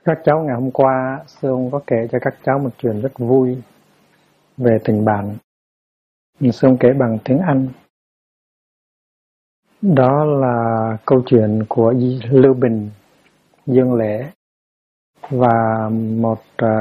Các cháu ngày hôm qua, sư ông có kể cho các cháu một chuyện rất vui về tình bạn. Sư ông kể bằng tiếng Anh. Đó là câu chuyện của Lưu Bình, Dương Lễ và một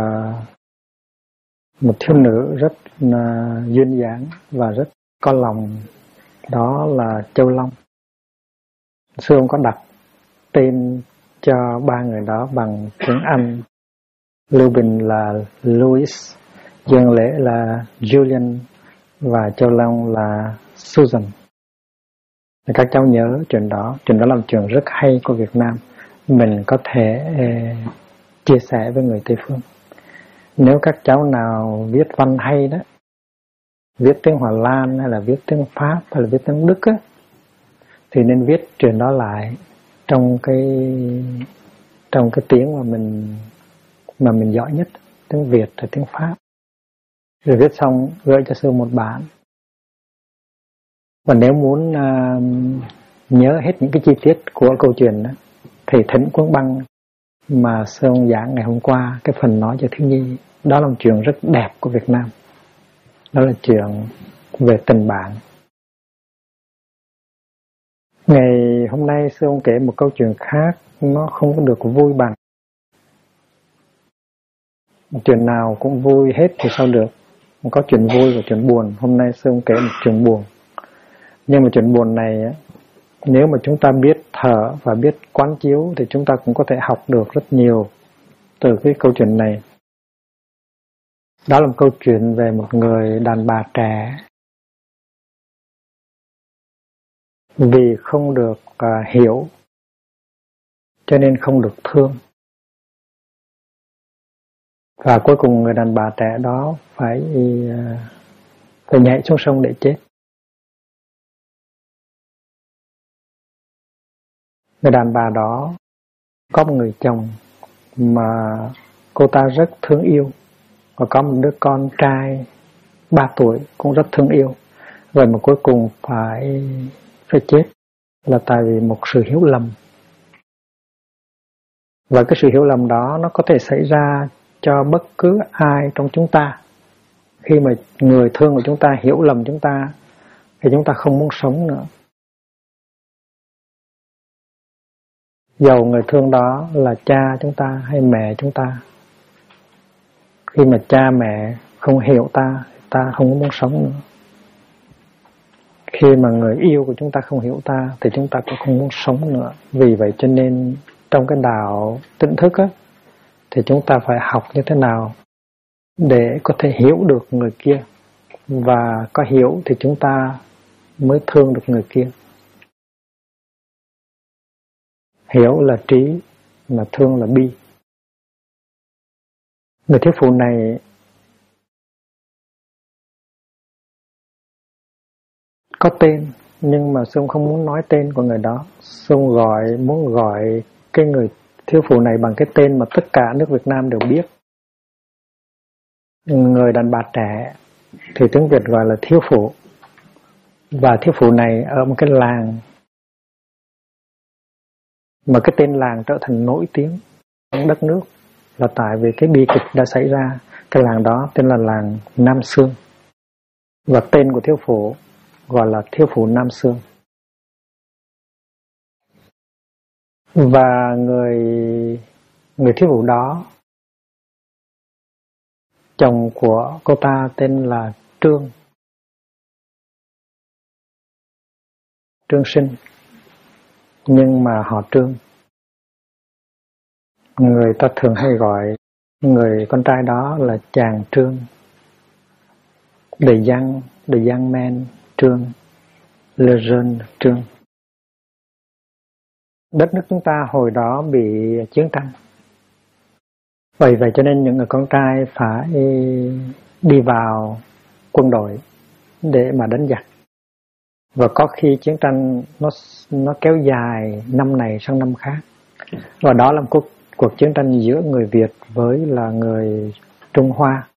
thiếu nữ rất duyên dáng và rất có lòng, đó là Châu Long. Sư ông có đặt tên cho ba người đó bằng tiếng Anh. Lưu Bình là Louis, Dương Lễ là Julian và Châu Long là Susan. Các cháu nhớ chuyện đó là một chuyện rất hay của Việt Nam. Mình có thể chia sẻ với người Tây Phương. Nếu các cháu nào viết văn hay đó, viết tiếng Hòa Lan hay là viết tiếng Pháp hay là viết tiếng Đức á, thì nên viết chuyện đó lại trong cái tiếng mà mình giỏi nhất, tiếng Việt và tiếng Pháp. Rồi viết xong gửi cho sư một bản. Và nếu muốn nhớ hết những cái chi tiết của câu chuyện đó, thì thỉnh cuốn băng mà sư ông giảng ngày hôm qua, cái phần nói cho thiếu nhi, đó là một chuyện rất đẹp của Việt Nam. Đó là chuyện về tình bạn. Ngày hôm nay sư ông kể một câu chuyện khác, nó không có được vui bằng. Chuyện nào cũng vui hết thì sao được. Có chuyện vui và chuyện buồn. Hôm nay sư ông kể một chuyện buồn. Nhưng mà chuyện buồn này, nếu mà chúng ta biết thở và biết quán chiếu thì chúng ta cũng có thể học được rất nhiều từ cái câu chuyện này. Đó là một câu chuyện về một người đàn bà trẻ vì không được hiểu cho nên không được thương. Và cuối cùng người đàn bà trẻ đó phải nhảy xuống sông để chết. Người đàn bà đó có một người chồng mà cô ta rất thương yêu, và có một đứa con trai 3 tuổi cũng rất thương yêu. Rồi mà cuối cùng phải chết là tại vì một sự hiểu lầm. Và cái sự hiểu lầm đó nó có thể xảy ra cho bất cứ ai trong chúng ta. Khi mà người thương của chúng ta hiểu lầm chúng ta thì chúng ta không muốn sống nữa. Dầu người thương đó là cha chúng ta hay mẹ chúng ta. Khi mà cha mẹ không hiểu ta không muốn sống nữa. Khi mà người yêu của chúng ta không hiểu ta thì chúng ta cũng không muốn sống nữa. Vì vậy cho nên trong cái đạo tỉnh thức á, thì chúng ta phải học như thế nào để có thể hiểu được người kia. Và có hiểu thì chúng ta mới thương được người kia. Hiểu là trí, mà thương là bi. Người thiếu phụ này có tên, nhưng mà Sung không muốn nói tên của người đó. Sung muốn gọi cái người thiếu phụ này bằng cái tên mà tất cả nước Việt Nam đều biết. Người đàn bà trẻ thì tiếng Việt gọi là thiếu phụ. Và thiếu phụ này ở một cái làng mà cái tên làng trở thành nổi tiếng trong đất nước là tại vì cái bi kịch đã xảy ra. Cái làng đó tên là làng Nam Xương. Và tên của thiếu phụ gọi là thiếu phụ Nam Xương. Và người thiếu phụ đó, chồng của cô ta tên là Trương Sinh, nhưng mà họ Trương. Người ta thường hay gọi người con trai đó là chàng Trương, the young man Trương, le jeune Trương. Đất nước chúng ta hồi đó bị chiến tranh. Vậy cho nên những người con trai phải đi vào quân đội để mà đánh giặc. Và có khi chiến tranh nó kéo dài năm này sang năm khác. Và đó là một cuộc chiến tranh giữa người Việt với là người Trung Hoa.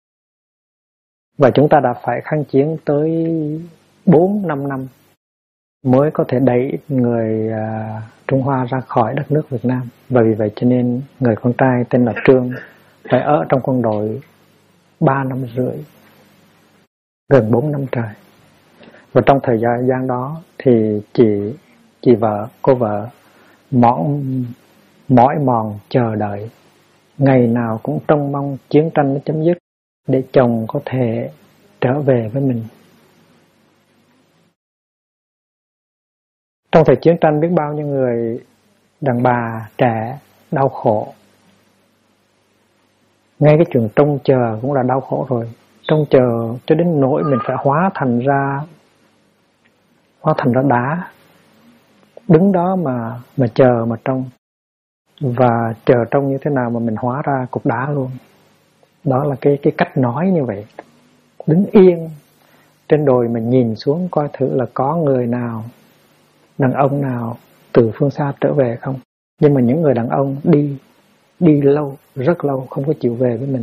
Và chúng ta đã phải kháng chiến tới 4-5 năm mới có thể đẩy người Trung Hoa ra khỏi đất nước Việt Nam. Và vì vậy cho nên người con trai tên là Trương phải ở trong quân đội 3 năm rưỡi, gần 4 năm trời. Và trong thời gian đó thì chị vợ, cô vợ mỏi mòn chờ đợi, ngày nào cũng trông mong chiến tranh nó chấm dứt để chồng có thể trở về với mình. Trong thời chiến tranh biết bao nhiêu người đàn bà trẻ đau khổ. Ngay cái chuyện trông chờ cũng là đau khổ rồi. Trông chờ cho đến nỗi mình phải hóa thành ra đá, đứng đó mà chờ mà trông. Và chờ trông như thế nào mà mình hóa ra cục đá luôn. Đó là cái cách nói như vậy. Đứng yên trên đồi mà nhìn xuống coi thử là có người nào, đàn ông nào từ phương xa trở về không. Nhưng mà những người đàn ông đi lâu, rất lâu không có chịu về với mình.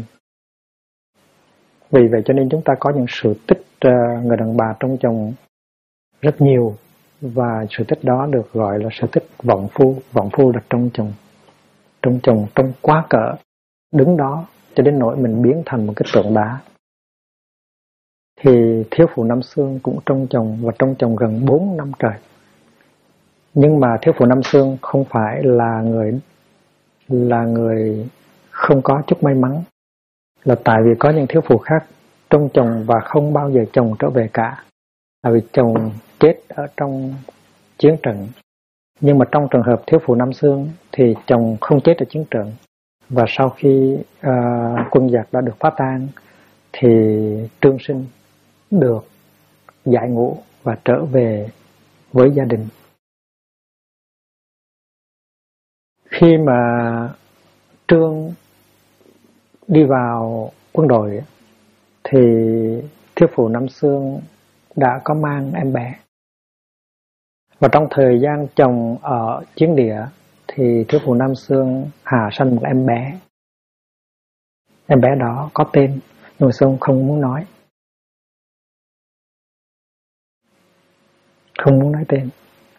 Vì vậy cho nên chúng ta có những sự tích người đàn bà trong chồng rất nhiều. Và sự tích đó được gọi là sự tích vọng phu. Vọng phu là trong chồng trong quá cỡ, đứng đó cho đến nỗi mình biến thành một cái tượng đá. Thì thiếu phụ Nam Xương cũng trong chồng, và trong chồng gần 4 năm trời. Nhưng mà thiếu phụ Nam Xương không phải là người không có chút may mắn, là tại vì có những thiếu phụ khác trong chồng và không bao giờ chồng trở về cả, tại vì chồng chết ở trong chiến trận. Nhưng mà trong trường hợp thiếu phụ Nam Xương thì chồng không chết ở chiến trận, và sau khi quân giặc đã được phá tan thì Trương Sinh được giải ngũ và trở về với gia đình. Khi mà Trương đi vào quân đội thì thiếu phụ Nam Xương đã có mang em bé. Và trong thời gian chồng ở chiến địa thì thiếu phụ Nam Xương hạ sanh một em bé. Em bé đó có tên, nhưng mà Xương không muốn nói. Không muốn nói tên.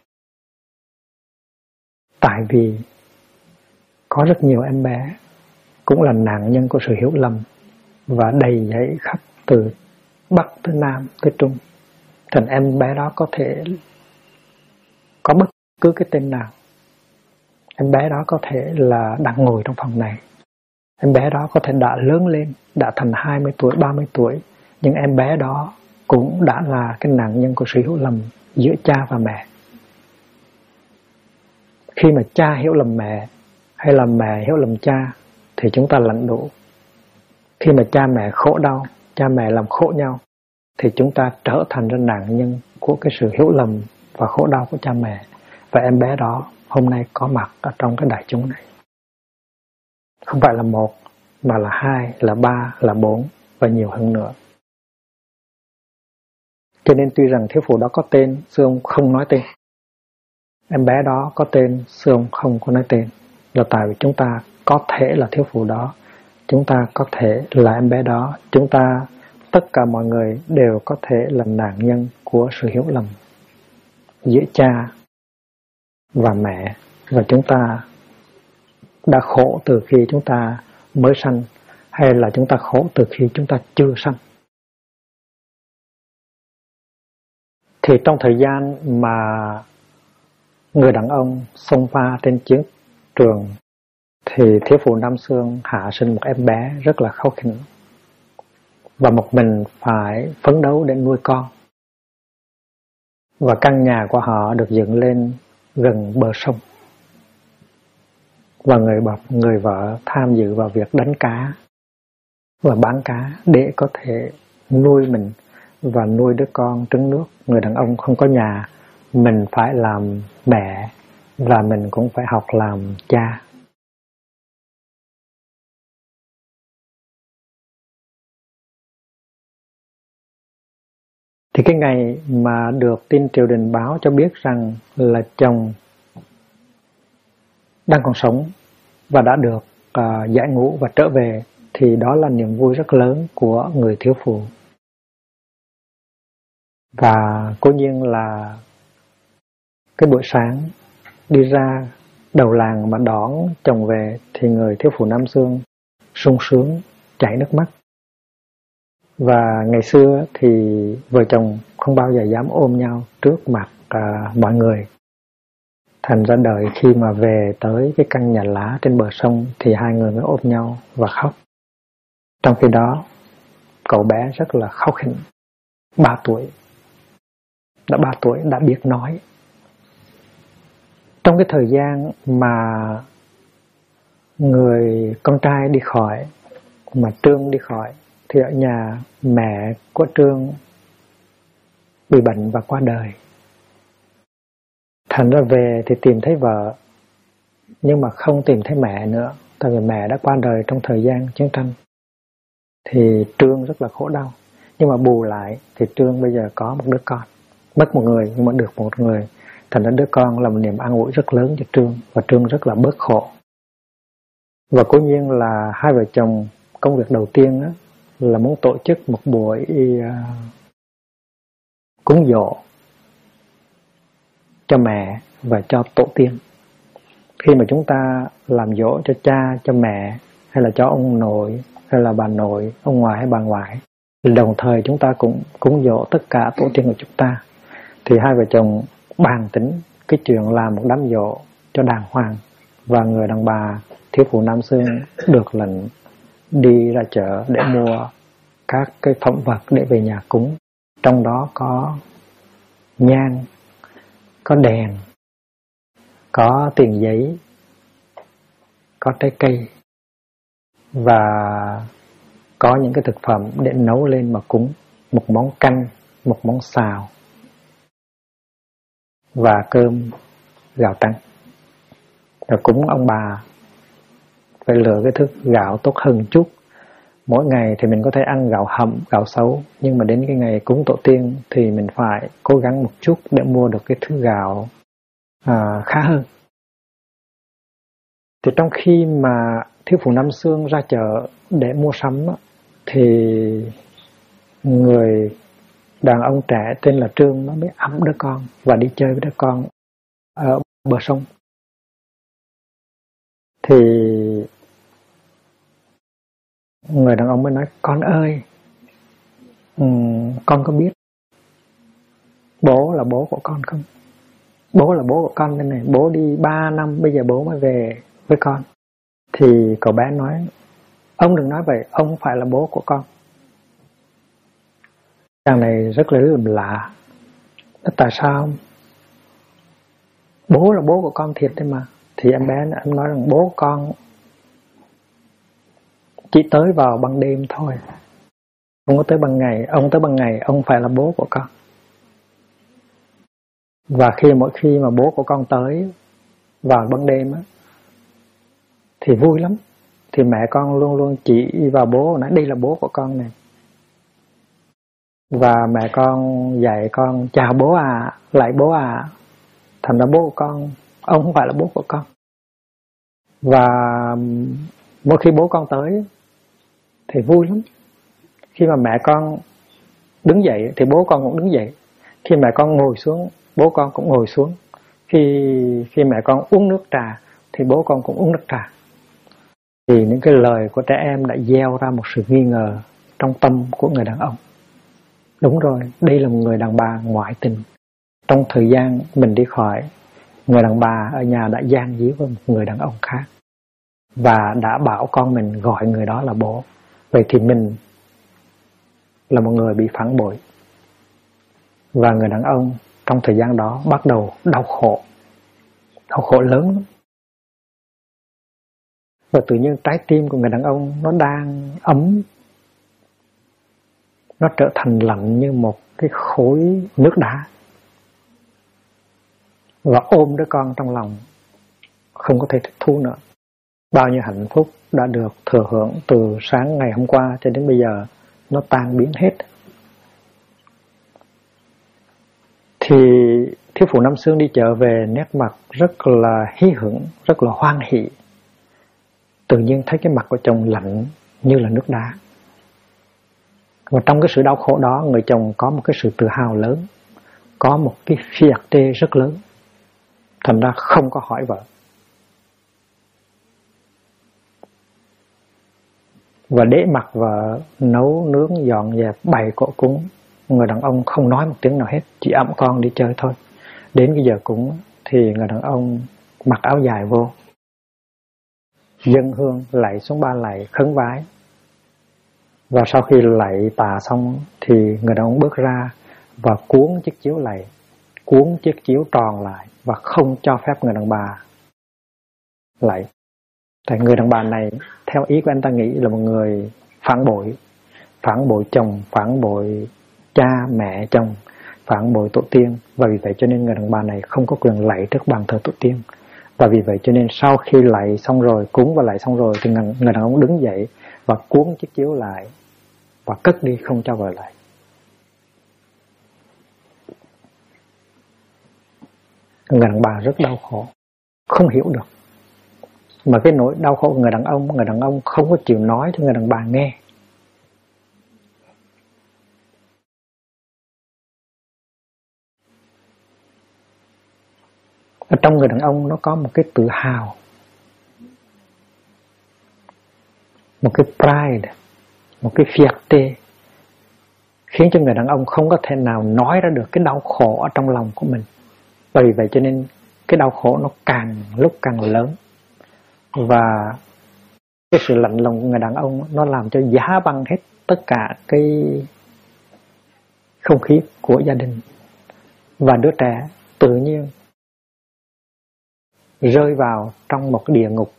Tại vì có rất nhiều em bé cũng là nạn nhân của sự hiểu lầm và đầy dẫy khắp từ Bắc tới Nam tới Trung. Thành em bé đó có thể có bất cứ cái tên nào. Em bé đó có thể là đang ngồi trong phòng này. Em bé đó có thể đã lớn lên, đã thành 20 tuổi, 30 tuổi. Nhưng em bé đó cũng đã là cái nạn nhân của sự hiểu lầm giữa cha và mẹ. Khi mà cha hiểu lầm mẹ hay là mẹ hiểu lầm cha thì chúng ta lãnh đủ. Khi mà cha mẹ khổ đau, cha mẹ làm khổ nhau thì chúng ta trở thành ra nạn nhân của cái sự hiểu lầm và khổ đau của cha mẹ. Và em bé đó hôm nay có mặt ở trong cái đại chúng này. Không phải là một, mà là 2, là 3, là 4 và nhiều hơn nữa. Cho nên tuy rằng thiếu phụ đó có tên, Xương không nói tên. Em bé đó có tên, Xương không có nói tên. Là tại vì chúng ta có thể là thiếu phụ đó, chúng ta có thể là em bé đó, chúng ta, tất cả mọi người đều có thể là nạn nhân của sự hiểu lầm giữa cha và mẹ. Và chúng ta đã khổ từ khi chúng ta mới sanh, hay là chúng ta khổ từ khi chúng ta chưa sanh. Thì trong thời gian mà người đàn ông xông pha trên chiến trường thì thiếu phụ Nam Xương hạ sinh một em bé rất là kháu khỉnh, và một mình phải phấn đấu để nuôi con. Và căn nhà của họ được dựng lên gần bờ sông. Và người vợ tham dự vào việc đánh cá và bán cá để có thể nuôi mình và nuôi đứa con trứng nước. Người đàn ông không có nhà, mình phải làm mẹ và mình cũng phải học làm cha. Thì cái ngày mà được tin triều đình báo cho biết rằng là chồng đang còn sống và đã được giải ngũ và trở về, thì đó là niềm vui rất lớn của người thiếu phụ. Và cố nhiên là cái buổi sáng đi ra đầu làng mà đón chồng về thì người thiếu phụ Nam Xương sung sướng chảy nước mắt. Và ngày xưa thì vợ chồng không bao giờ dám ôm nhau trước mặt mọi người. Thành ra đợi khi mà về tới cái căn nhà lá trên bờ sông thì hai người mới ôm nhau và khóc. Trong khi đó cậu bé rất là kháu khỉnh, 3 tuổi. Đã 3 tuổi đã biết nói. Trong cái thời gian mà người con trai đi khỏi, mà Trương đi khỏi, thì ở nhà mẹ của Trương bị bệnh và qua đời. Thành ra về thì tìm thấy vợ, nhưng mà không tìm thấy mẹ nữa, tại vì mẹ đã qua đời trong thời gian chiến tranh. Thì Trương rất là khổ đau. Nhưng mà bù lại thì Trương bây giờ có một đứa con. Mất một người nhưng mà được một người. Thành ra đứa con là một niềm an ủi rất lớn cho Trương, và Trương rất là bớt khổ. Và cố nhiên là hai vợ chồng công việc đầu tiên đó, là muốn tổ chức một buổi cúng giỗ cho mẹ và cho tổ tiên. Khi mà chúng ta làm giỗ cho cha, cho mẹ, hay là cho ông nội, hay là bà nội, ông ngoại hay bà ngoại, thì đồng thời chúng ta cũng cúng giỗ tất cả tổ tiên của chúng ta. Thì hai vợ chồng bàn tính cái chuyện làm một đám giỗ cho đàng hoàng, và người đàn bà thiếu phụ Nam Xương được lệnh đi ra chợ để mua các cái phẩm vật để về nhà cúng. Trong đó có nhang, có đèn, có tiền giấy, có trái cây, và có những cái thực phẩm để nấu lên mà cúng. Một món canh, một món xào, và cơm gạo trắng. Rồi cúng ông bà phải lựa cái thức gạo tốt hơn chút. Mỗi ngày thì mình có thể ăn gạo hầm, gạo xấu, nhưng mà đến cái ngày cúng tổ tiên thì mình phải cố gắng một chút để mua được cái thứ gạo khá hơn. Thì trong khi mà thiếu phụ Nam Xương ra chợ để mua sắm thì người đàn ông trẻ tên là Trương nó mới ẵm đứa con và đi chơi với đứa con ở bờ sông. Thì người đàn ông mới nói: con ơi, con có biết bố là bố của con không? Bố là bố của con đây này, bố đi 3 năm bây giờ bố mới về với con. Thì cậu bé nói: ông đừng nói vậy, ông không phải là bố của con. Chàng này rất là lạ. Tại sao? Bố là bố của con thiệt đấy mà. Thì em bé em nói rằng bố con chỉ tới vào ban đêm thôi, không có tới ban ngày. Ông tới ban ngày, ông phải là bố của con. Và mỗi khi mà bố của con tới vào ban đêm á, thì vui lắm. Thì mẹ con luôn luôn chỉ vào bố, nói đây là bố của con này. Và mẹ con dạy con: chào bố à, lại bố à. Thành ra bố của con, ông không phải là bố của con. Và mỗi khi bố con tới thì vui lắm. Khi mà mẹ con đứng dậy thì bố con cũng đứng dậy. Khi mẹ con ngồi xuống, bố con cũng ngồi xuống. Khi mẹ con uống nước trà thì bố con cũng uống nước trà. Thì những cái lời của trẻ em đã gieo ra một sự nghi ngờ trong tâm của người đàn ông. Đúng rồi, đây là một người đàn bà ngoại tình. Trong thời gian mình đi khỏi, người đàn bà ở nhà đã gian díu với một người đàn ông khác và đã bảo con mình gọi người đó là bố. Vậy thì mình là một người bị phản bội. Và người đàn ông trong thời gian đó bắt đầu đau khổ lớn lắm. Và tự nhiên trái tim của người đàn ông nó đang ấm, nó trở thành lạnh như một cái khối nước đá. Và ôm đứa con trong lòng, không có thể thích thú nữa. Bao nhiêu hạnh phúc đã được thừa hưởng từ sáng ngày hôm qua cho đến bây giờ, nó tan biến hết. Thì thiếu phụ Nam Xương đi chợ về, nét mặt rất là hí hửng, rất là hoan hỷ. Tự nhiên thấy cái mặt của chồng lạnh như là nước đá. Và trong cái sự đau khổ đó, người chồng có một cái sự tự hào lớn, có một cái fierté rất lớn. thành ra không có hỏi vợ. Và để mặc vợ nấu nướng dọn dẹp bày cỗ cúng, người đàn ông không nói một tiếng nào hết, chỉ ẵm con đi chơi thôi. Đến cái giờ cúng thì người đàn ông mặc áo dài vô, dâng hương, lạy xuống 3 lạy, khấn vái. Và sau khi lạy tạ xong thì người đàn ông bước ra và cuốn chiếc chiếu lạy, cuốn chiếc chiếu tròn lại và không cho phép người đàn bà lạy. Tại người đàn bà này theo ý của anh ta nghĩ là một người phản bội chồng, phản bội cha mẹ chồng, phản bội tổ tiên, và vì vậy cho nên người đàn bà này không có quyền lạy trước bàn thờ tổ tiên. Và vì vậy cho nên sau khi lạy xong rồi, cúng và lạy xong rồi thì người đàn ông đứng dậy và cuốn chiếc chiếu lại và cất đi, không cho vợ lại. Người đàn bà rất đau khổ, không hiểu được. Mà cái nỗi đau khổ của người đàn ông không có chịu nói cho người đàn bà nghe. Ở trong người đàn ông nó có một cái tự hào, một cái pride, một cái fierté, khiến cho người đàn ông không có thể nào nói ra được cái đau khổ ở trong lòng của mình. Và vì vậy cho nên cái đau khổ nó càng lúc càng lớn. Và cái sự lạnh lùng của người đàn ông nó làm cho giá băng hết tất cả cái không khí của gia đình. Và đứa trẻ tự nhiên rơi vào trong một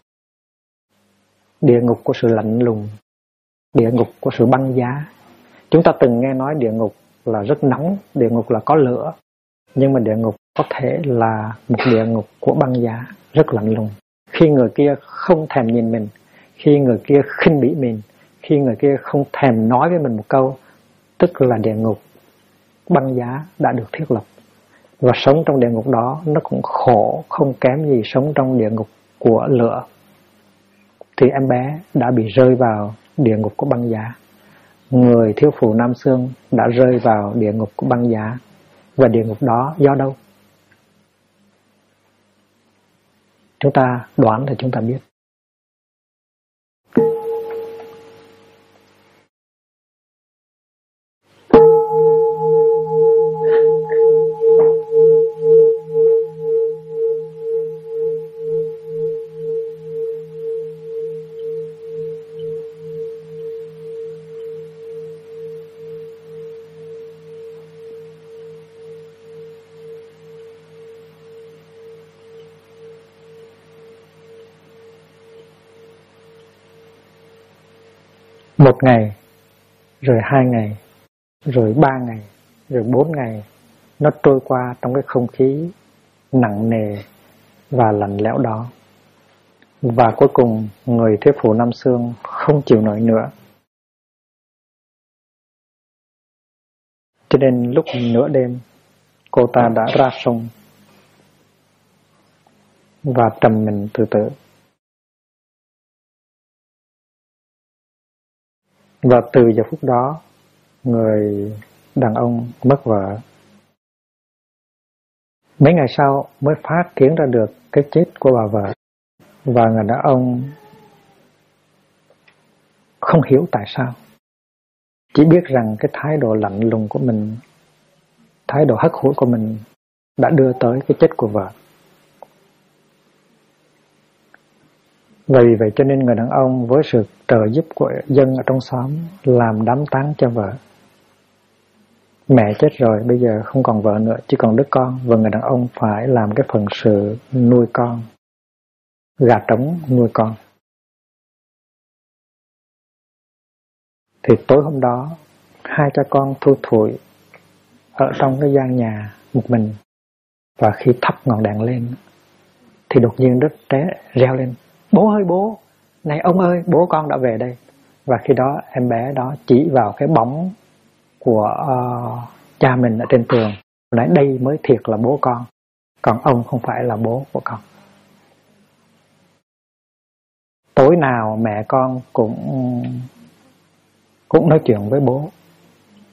địa ngục của sự lạnh lùng, địa ngục của sự băng giá. Chúng ta từng nghe nói địa ngục là rất nóng, địa ngục là có lửa, nhưng mà địa ngục có thể là một địa ngục của băng giá, rất lạnh lùng. Khi người kia không thèm nhìn mình, khi người kia khinh bỉ mình, khi người kia không thèm nói với mình một câu, tức là địa ngục băng giá đã được thiết lập. Và sống trong địa ngục đó nó cũng khổ không kém gì sống trong địa ngục của lửa. Thì em bé đã bị rơi vào địa ngục của băng giá. Người thiếu phụ Nam Xương đã rơi vào địa ngục của băng giá. Và địa ngục đó do đâu? Chúng ta đoán thì chúng ta biết. Một ngày, rồi 2 ngày, rồi 3 ngày, rồi 4 ngày, nó trôi qua trong cái không khí nặng nề và lạnh lẽo đó. Và cuối cùng người thiếu phụ Nam Xương không chịu nổi nữa. Cho nên lúc nửa đêm, cô ta đã ra sông và trầm mình tự tử. Và từ giờ phút đó, người đàn ông mất vợ. Mấy ngày sau mới phát kiến ra được cái chết của bà vợ. Và người đàn ông không hiểu tại sao. Chỉ biết rằng cái thái độ lạnh lùng của mình, thái độ hất hủi của mình đã đưa tới cái chết của vợ. Và vì vậy cho nên người đàn ông với sự trợ giúp của dân ở trong xóm làm đám tang cho vợ. Mẹ chết rồi, bây giờ không còn vợ nữa, chỉ còn đứa con. Và người đàn ông phải làm cái phần sự nuôi con, gà trống nuôi con. Thì tối hôm đó, 2 cha con thui thủi ở trong cái gian nhà một mình. Và khi thắp ngọn đèn lên thì đột nhiên đứa trẻ reo lên: "Bố ơi bố, này ông ơi, bố con đã về đây." Và khi đó em bé đó chỉ vào cái bóng của cha mình ở trên tường, nói đây mới thiệt là bố con, còn ông không phải là bố của con. Tối nào mẹ con cũng nói chuyện với bố.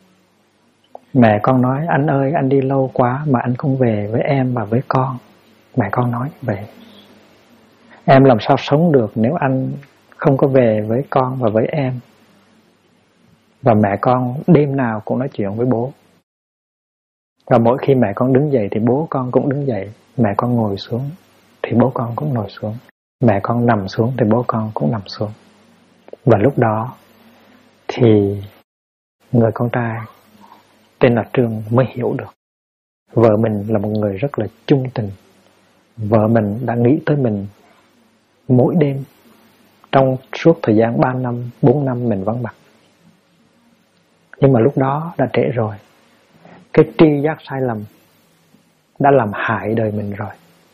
Mẹ con nói: "Anh ơi, anh đi lâu quá mà anh không về với em và với con." Mẹ con nói vậy. Em làm sao sống được nếu anh không có về với con và với em? Và mẹ con đêm nào cũng nói chuyện với bố. Và mỗi khi mẹ con đứng dậy thì bố con cũng đứng dậy. Mẹ con ngồi xuống thì bố con cũng ngồi xuống. Mẹ con nằm xuống thì bố con cũng nằm xuống. Và lúc đó thì người con trai tên là Trương mới hiểu được vợ mình là một người rất là trung tình. Vợ mình đã nghĩ tới mình mỗi đêm trong suốt thời gian 3 năm, 4 năm mình vắng mặt. Nhưng mà lúc đó đã trễ rồi. Cái tri giác sai lầm đã làm hại đời mình rồi.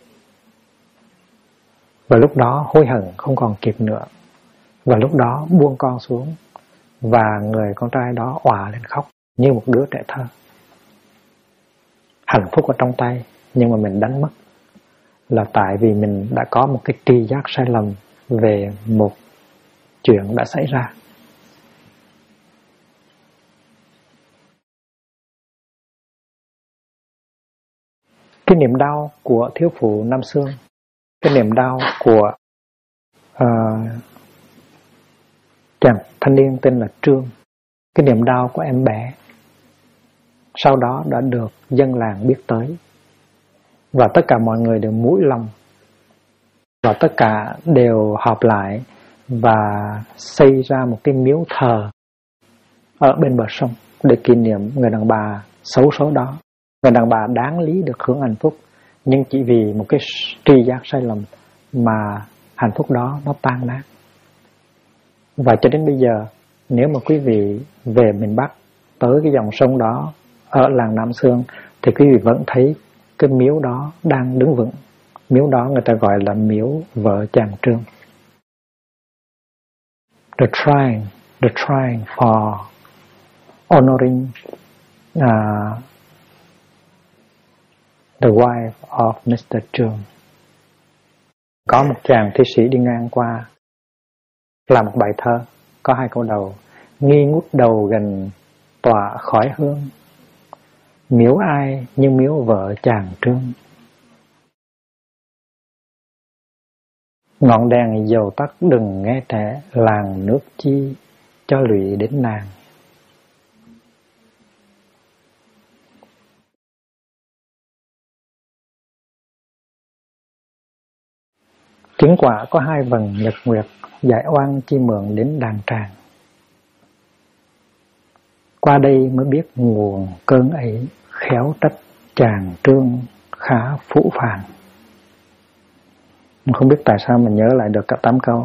Và lúc đó hối hận không còn kịp nữa. Và lúc đó buông con xuống. Và người con trai đó òa lên khóc như một đứa trẻ thơ. Hạnh phúc ở trong tay, nhưng mà mình đánh mất. Là tại vì mình đã có một cái tri giác sai lầm về một chuyện đã xảy ra. Cái niềm đau của thiếu phụ Nam Xương, cái niềm đau của chàng thanh niên tên là Trương, cái niềm đau của em bé sau đó đã được dân làng biết tới. Và tất cả mọi người đều mũi lòng. Và tất cả đều họp lại và xây ra một cái miếu thờ ở bên bờ sông để kỷ niệm người đàn bà xấu số đó. Người đàn bà đáng lý được hưởng hạnh phúc, nhưng chỉ vì một cái tri giác sai lầm mà hạnh phúc đó nó tan nát. Và cho đến bây giờ, nếu mà quý vị về miền Bắc tới cái dòng sông đó ở làng Nam Xương thì quý vị vẫn thấy cái miếu đó đang đứng vững. Miếu đó người ta gọi là miếu vợ chàng Trương. The shrine for honoring the wife of Mr. Trương. Có một chàng thi sĩ đi ngang qua làm một bài thơ có 2 câu đầu: nghi ngút đầu gần tỏa khói hương, miếu ai như miếu vợ chàng Trương. Ngọn đèn dầu tắt đừng nghe trẻ, làng nước chi cho lụy đến nàng. Chứng quả có 2 vầng nhật nguyệt, giải oan chi mượn đến đàn tràng. Qua đây mới biết nguồn cơn ấy, khéo trách chàng Trương khá phũ phàng. Không biết tại sao mình nhớ lại được cả 8 câu.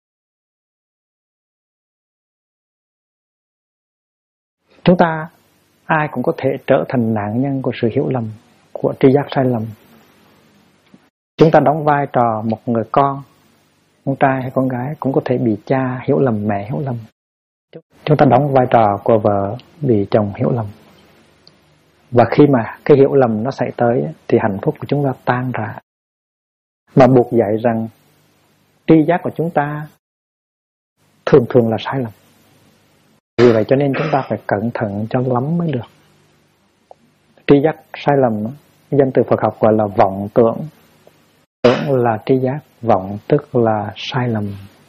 Chúng ta ai cũng có thể trở thành nạn nhân của sự hiểu lầm, của tri giác sai lầm. Chúng ta đóng vai trò một người con trai hay con gái cũng có thể bị cha hiểu lầm, mẹ hiểu lầm. Chúng ta đóng vai trò của vợ bị chồng hiểu lầm. Và khi mà cái hiểu lầm nó xảy tới thì hạnh phúc của chúng ta tan rã. Mà buộc dạy rằng tri giác của chúng ta thường thường là sai lầm. Vì vậy cho nên chúng ta phải cẩn thận cho lắm mới được. Tri giác sai lầm, danh từ Phật học gọi là vọng tưởng. Tưởng là tri giác, vọng tức là sai lầm.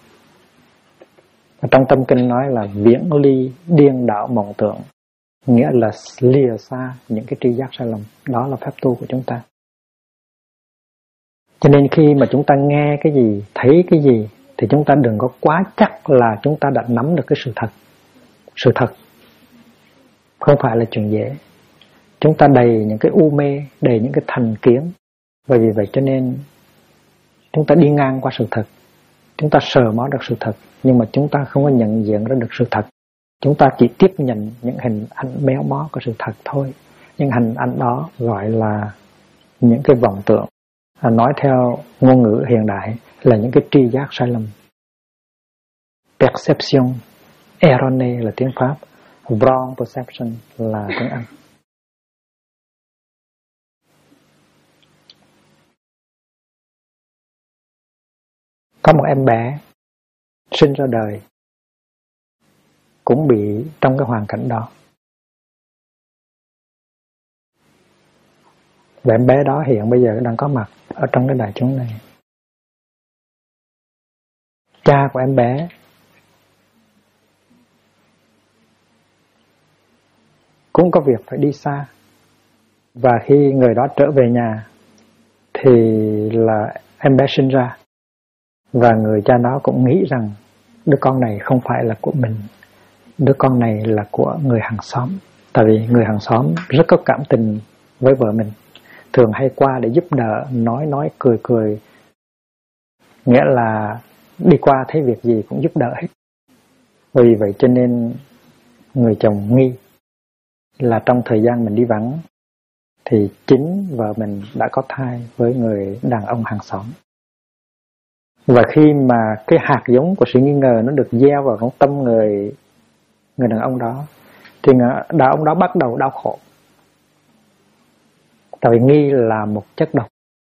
Ở trong tâm kinh nói là viễn ly điên đảo mộng tưởng, nghĩa là lìa xa những cái tri giác sai lầm. Đó là phép tu của chúng ta. Cho nên khi mà chúng ta nghe cái gì, thấy cái gì thì chúng ta đừng có quá chắc là chúng ta đã nắm được cái sự thật. Sự thật không phải là chuyện dễ. Chúng ta đầy những cái u mê, đầy những cái thành kiến. Và vì vậy cho nên chúng ta đi ngang qua sự thật. Chúng ta sờ mó được sự thật, nhưng mà chúng ta không có nhận diện ra được sự thật. Chúng ta chỉ tiếp nhận những hình ảnh méo mó của sự thật thôi. Những hình ảnh đó gọi là những cái vọng tưởng. Nói theo ngôn ngữ hiện đại là những cái tri giác sai lầm. Perception erronée là tiếng Pháp, wrong perception là tiếng Anh. Có một em bé sinh ra đời cũng bị trong cái hoàn cảnh đó. Và em bé đó hiện bây giờ đang có mặt ở trong cái đại chúng này. Cha của em bé cũng có việc phải đi xa, và khi người đó trở về nhà thì là em bé sinh ra, và người cha đó cũng nghĩ rằng đứa con này không phải là của mình, đứa con này là của người hàng xóm. Tại vì người hàng xóm rất có cảm tình với vợ mình, thường hay qua để giúp đỡ, nói cười cười, nghĩa là đi qua thấy việc gì cũng giúp đỡ hết. Vì vậy cho nên người chồng nghi là trong thời gian mình đi vắng thì chính vợ mình đã có thai với người đàn ông hàng xóm. Và khi mà cái hạt giống của sự nghi ngờ nó được gieo vào trong tâm người đàn ông đó, thì người đàn ông đó bắt đầu đau khổ. Tại vì nghi là một chất độc.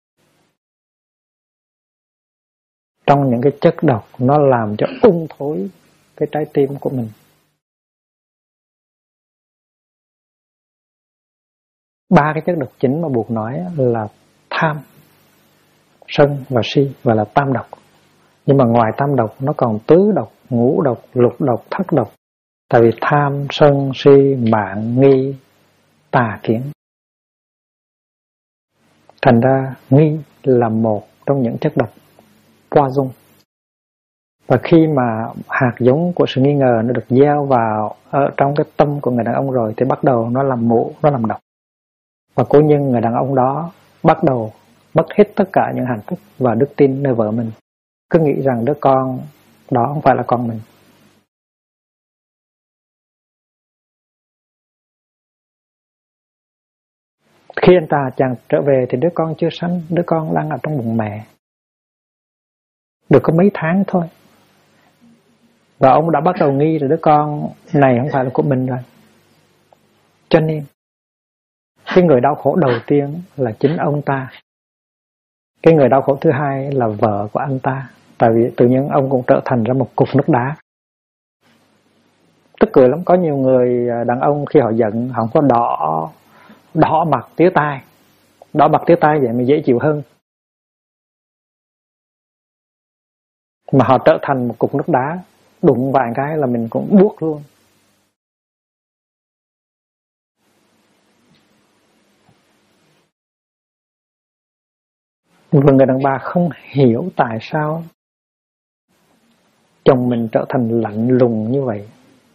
Trong những cái chất độc nó làm cho ung thối cái trái tim của mình. Ba cái chất độc chính mà Buộc nói là tham, sân và si, và là tam độc. Nhưng mà ngoài tam độc nó còn tứ độc, ngũ độc, lục độc, thất độc. Tại vì tham, sân, si, mạn, nghi, tà kiến. Thành ra nghi là một trong những chất độc poison. Và khi mà hạt giống của sự nghi ngờ nó được gieo vào ở trong cái tâm của người đàn ông rồi, thì bắt đầu nó làm mụ, nó làm độc. Và cố nhiên người đàn ông đó bắt đầu mất hết tất cả những hạnh phúc và đức tin nơi vợ mình, cứ nghĩ rằng đứa con đó không phải là con mình. Khi anh ta chàng trở về thì đứa con chưa sanh, đứa con đang ở trong bụng mẹ, được có mấy tháng thôi. Và ông đã bắt đầu nghi là đứa con này không phải là của mình rồi. Cho nên cái người đau khổ đầu tiên là chính ông ta. Cái người đau khổ thứ hai là vợ của anh ta. Tại vì tự nhiên ông cũng trở thành ra một cục nước đá. Tức cười lắm, có nhiều người đàn ông khi họ giận họ không có đỏ mặt tía tai. Đỏ mặt tía tai vậy mà dễ chịu hơn. Mà họ trở thành một cục nước đá, đụng vài cái là mình cũng buốt luôn. Và người đàn bà không hiểu tại sao chồng mình trở thành lạnh lùng như vậy.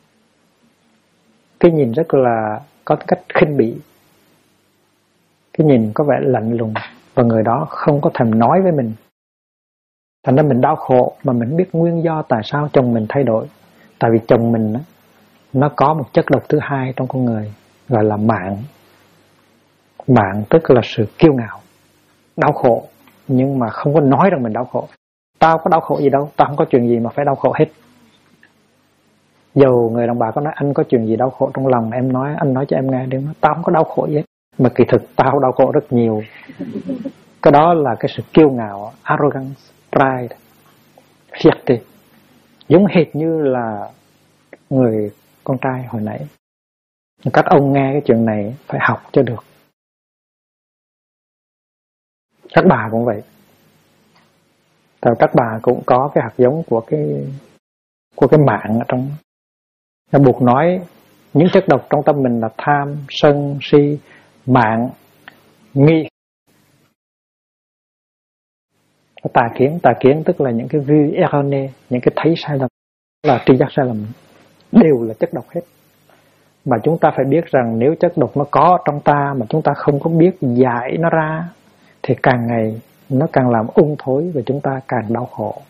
Cái nhìn rất là có cách khinh bỉ. Cái nhìn có vẻ lạnh lùng, và người đó không có thèm nói với mình. Thành ra mình đau khổ mà mình biết nguyên do tại sao chồng mình thay đổi. Tại vì chồng mình nó có một chất độc thứ hai trong con người, gọi là mạn. Mạn tức là sự kiêu ngạo, đau khổ, nhưng mà không có nói rằng mình đau khổ. Tao có đau khổ gì đâu, tao không có chuyện gì mà phải đau khổ hết. Dầu người đàn bà có nói anh có chuyện gì đau khổ trong lòng, em nói, anh nói cho em nghe đi, tao không có đau khổ gì hết. Mà kỳ thực tao đau khổ rất nhiều. Cái đó là cái sự kiêu ngạo, arrogance, pride, fierté. Giống hệt như là người con trai hồi nãy. Các ông nghe cái chuyện này phải học cho được. Các bà cũng vậy. Tại các bà cũng có cái hạt giống của cái mạng ở trong. Nó Buộc nói những chất độc trong tâm mình là tham, sân, si, mạn, nghi, tà kiến tức là những cái view erroné, những cái thấy sai lầm, là tri giác sai lầm, đều là chất độc hết. Mà chúng ta phải biết rằng nếu chất độc nó có trong ta mà chúng ta không có biết giải nó ra, thì càng ngày nó càng làm ung thối và chúng ta càng đau khổ.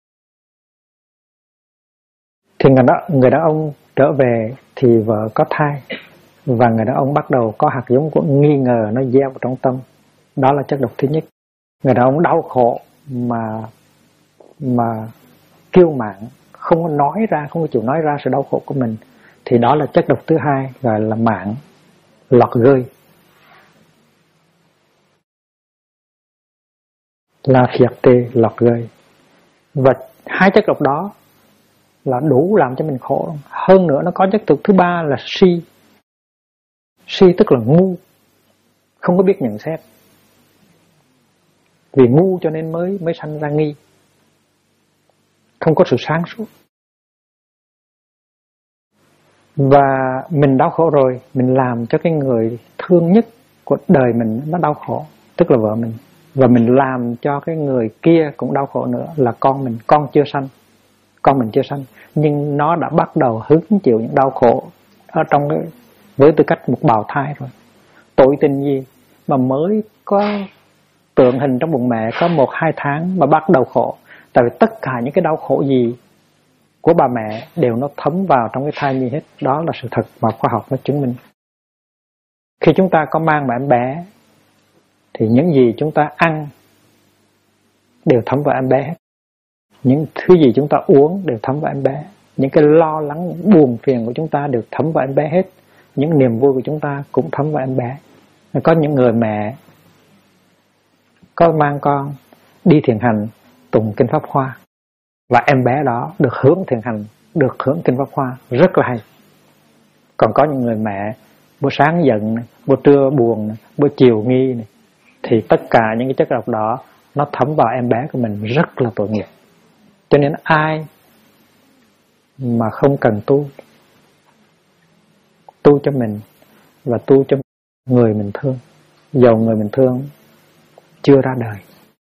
Thì người đàn ông trở về thì vợ có thai, và người đàn ông bắt đầu có hạt giống của nghi ngờ nó gieo vào trong tâm. Đó là chất độc thứ nhất. Người đàn ông đau khổ mà kiêu mạn, không có nói ra, không có chịu nói ra sự đau khổ của mình, thì đó là chất độc thứ hai, gọi là mạn, lọt gơi, là fierté, lọt gơi. Và hai chất độc đó là đủ làm cho mình khổ. Hơn nữa nó có chất độc thứ ba là si. Si tức là ngu, không có biết nhận xét. Vì ngu cho nên mới sanh ra nghi, không có sự sáng suốt. Và mình đau khổ rồi, mình làm cho cái người thương nhất của đời mình nó đau khổ, tức là vợ mình. Và mình làm cho cái người kia cũng đau khổ nữa, là con mình. Con chưa sanh, con mình chưa sanh, nhưng nó đã bắt đầu hứng chịu những đau khổ ở trong cái, với tư cách một bào thai rồi. Tội tình gì mà mới có tượng hình trong bụng mẹ có 1-2 tháng mà bắt đầu khổ. Tại vì tất cả những cái đau khổ gì của bà mẹ đều nó thấm vào trong cái thai nhi hết. Đó là sự thật mà khoa học nó chứng minh. Khi chúng ta có mang một em bé thì những gì chúng ta ăn đều thấm vào em bé hết. Những thứ gì chúng ta uống đều thấm vào em bé. Những cái lo lắng, buồn phiền của chúng ta đều thấm vào em bé hết. Những niềm vui của chúng ta cũng thấm vào em bé. Có những người mẹ có mang con đi thiền hành tụng kinh Pháp Hoa, và em bé đó được hưởng thiền hành, được hưởng kinh Pháp Hoa, rất là hay. Còn có những người mẹ buổi sáng giận, buổi trưa buồn, buổi chiều nghi này, thì tất cả những cái chất độc đó nó thấm vào em bé của mình, rất là tội nghiệp. Cho nên ai mà không cần tu cho mình và tu cho người mình thương, dầu người mình thương chưa ra đời.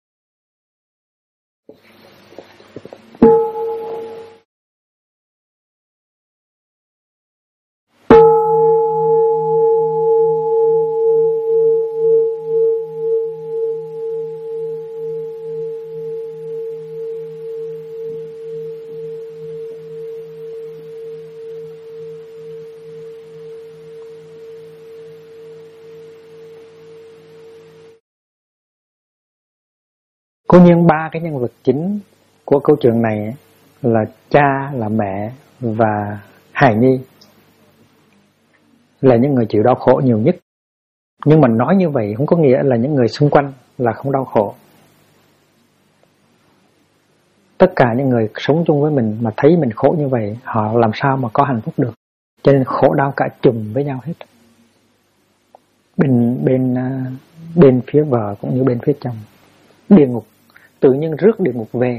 Cố nhiên 3 cái nhân vật chính của câu chuyện này là cha, là mẹ và hài nhi, là những người chịu đau khổ nhiều nhất. Nhưng mà nói như vậy không có nghĩa là những người xung quanh là không đau khổ. Tất cả những người sống chung với mình mà thấy mình khổ như vậy, họ làm sao mà có hạnh phúc được. Cho nên khổ đau cả chùm với nhau hết. Bên phía vợ cũng như bên phía chồng. Địa ngục tự nhiên rước địa ngục về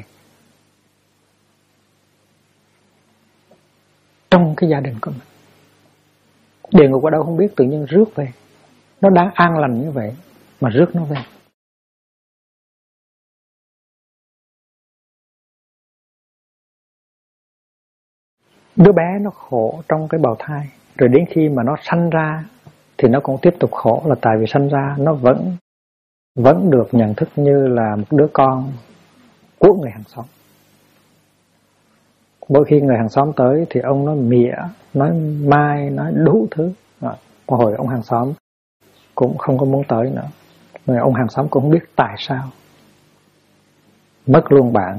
trong cái gia đình của mình. Địa ngục ở đâu không biết, tự nhiên rước về. Nó đang an lành như vậy mà rước nó về. Đứa bé nó khổ trong cái bào thai, rồi đến khi mà nó sanh ra thì nó cũng tiếp tục khổ, là tại vì sanh ra nó vẫn được nhận thức như là một đứa con của người hàng xóm. Mỗi khi người hàng xóm tới thì ông nói mỉa, nói mai, nói đủ thứ. Một hồi ông hàng xóm cũng không có muốn tới nữa. Người ông hàng xóm cũng không biết tại sao mất luôn bạn.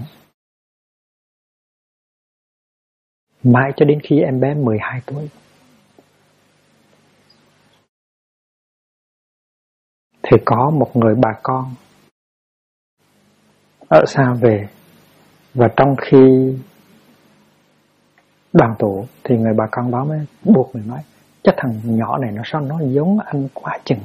Mãi cho đến khi em bé 12 tuổi thì có một người bà con ở xa về, và trong khi đoàn tụ thì người bà con đó mới buộc mình nói: chắc thằng nhỏ này nó sao nó giống anh quá chừng.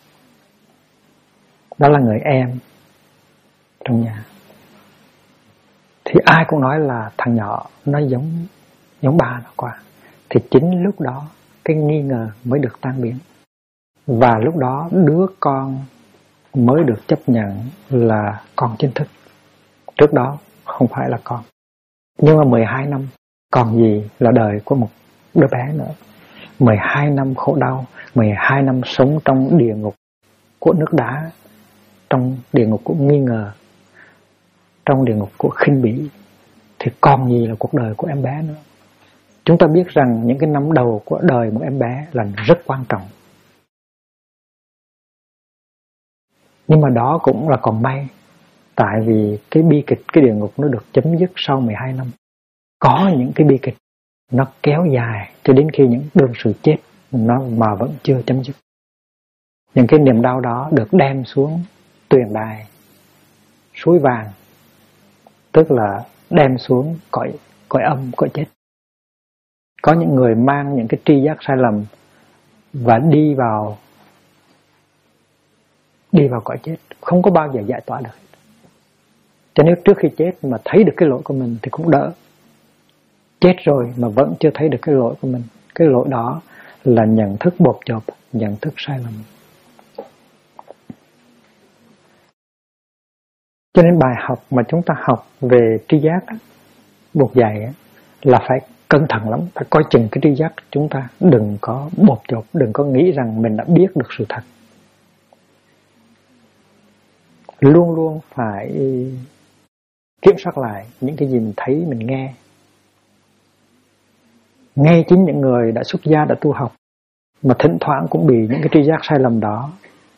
Đó là người em trong nhà. Thì ai cũng nói là thằng nhỏ nó giống ba nó quá. Thì chính lúc đó cái nghi ngờ mới được tan biến, và lúc đó đứa con mới được chấp nhận là con chính thức. Trước đó không phải là con. Nhưng mà 12 năm còn gì là đời của một đứa bé nữa. 12 năm khổ đau, 12 năm sống trong địa ngục của nước đá, trong địa ngục của nghi ngờ, trong địa ngục của khinh bỉ, thì còn gì là cuộc đời của em bé nữa. Chúng ta biết rằng những cái năm đầu của đời một em bé là rất quan trọng. Nhưng mà đó cũng là còn may, tại vì cái bi kịch, cái địa ngục nó được chấm dứt sau 12 năm. Có những cái bi kịch nó kéo dài cho đến khi những đương sự chết nó mà vẫn chưa chấm dứt. Những cái niềm đau đó được đem xuống tuyền đài, suối vàng, tức là đem xuống cõi âm, cõi chết. Có những người mang những cái tri giác sai lầm và đi vào cõi chết, không có bao giờ giải tỏa được. Cho nên trước khi chết mà thấy được cái lỗi của mình thì cũng đỡ. Chết rồi mà vẫn chưa thấy được cái lỗi của mình. Cái lỗi đó là nhận thức bột chộp, nhận thức sai lầm. Cho nên bài học mà chúng ta học về tri giác, Bụt dạy là phải cẩn thận lắm, phải coi chừng cái tri giác của chúng ta. Đừng có bột chộp, đừng có nghĩ rằng mình đã biết được sự thật. Luôn luôn phải kiểm soát lại những cái gì mình thấy, mình nghe. Ngay chính những người đã xuất gia, đã tu học mà thỉnh thoảng cũng bị những cái tri giác sai lầm đó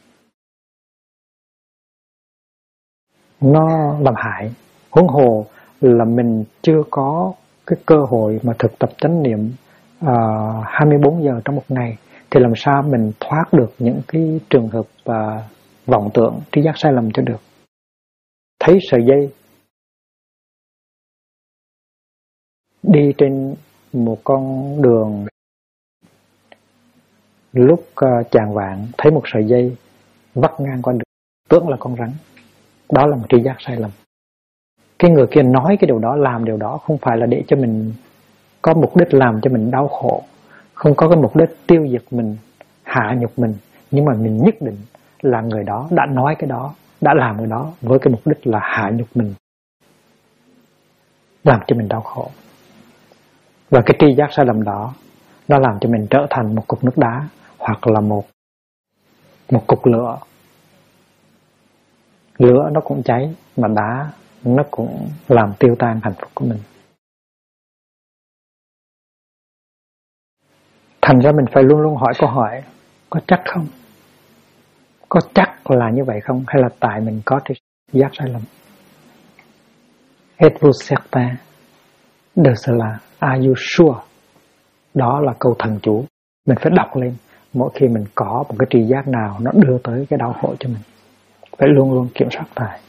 nó làm hại. Huống hồ là mình chưa có cái cơ hội mà thực tập chánh niệm 24 giờ trong một ngày, thì làm sao mình thoát được những cái trường hợp vọng tưởng, tri giác sai lầm cho được. Thấy sợi dây đi trên một con đường, lúc chạng vạng thấy một sợi dây vắt ngang qua đường, tưởng là con rắn. Đó là một tri giác sai lầm. Cái người kia nói cái điều đó, làm điều đó không phải là để cho mình có mục đích làm cho mình đau khổ, không có cái mục đích tiêu diệt mình, hạ nhục mình, nhưng mà mình nhất định là người đó đã nói cái đó, đã làm cái đó với cái mục đích là hạ nhục mình, làm cho mình đau khổ. Và cái tri giác sai lầm đó nó làm cho mình trở thành một cục nước đá, hoặc là một cục lửa. Lửa nó cũng cháy, mà đá nó cũng làm tiêu tan hạnh phúc của mình. Thành ra mình phải luôn luôn hỏi câu hỏi, có chắc không? Có chắc là như vậy không? Hay là tại mình có tri giác sai lầm? Êtes-vous certain de cela? Are you sure? Đó là câu thần chú. Mình phải đọc lên mỗi khi mình có một cái tri giác nào nó đưa tới cái đau khổ cho mình. Phải luôn luôn kiểm soát lại.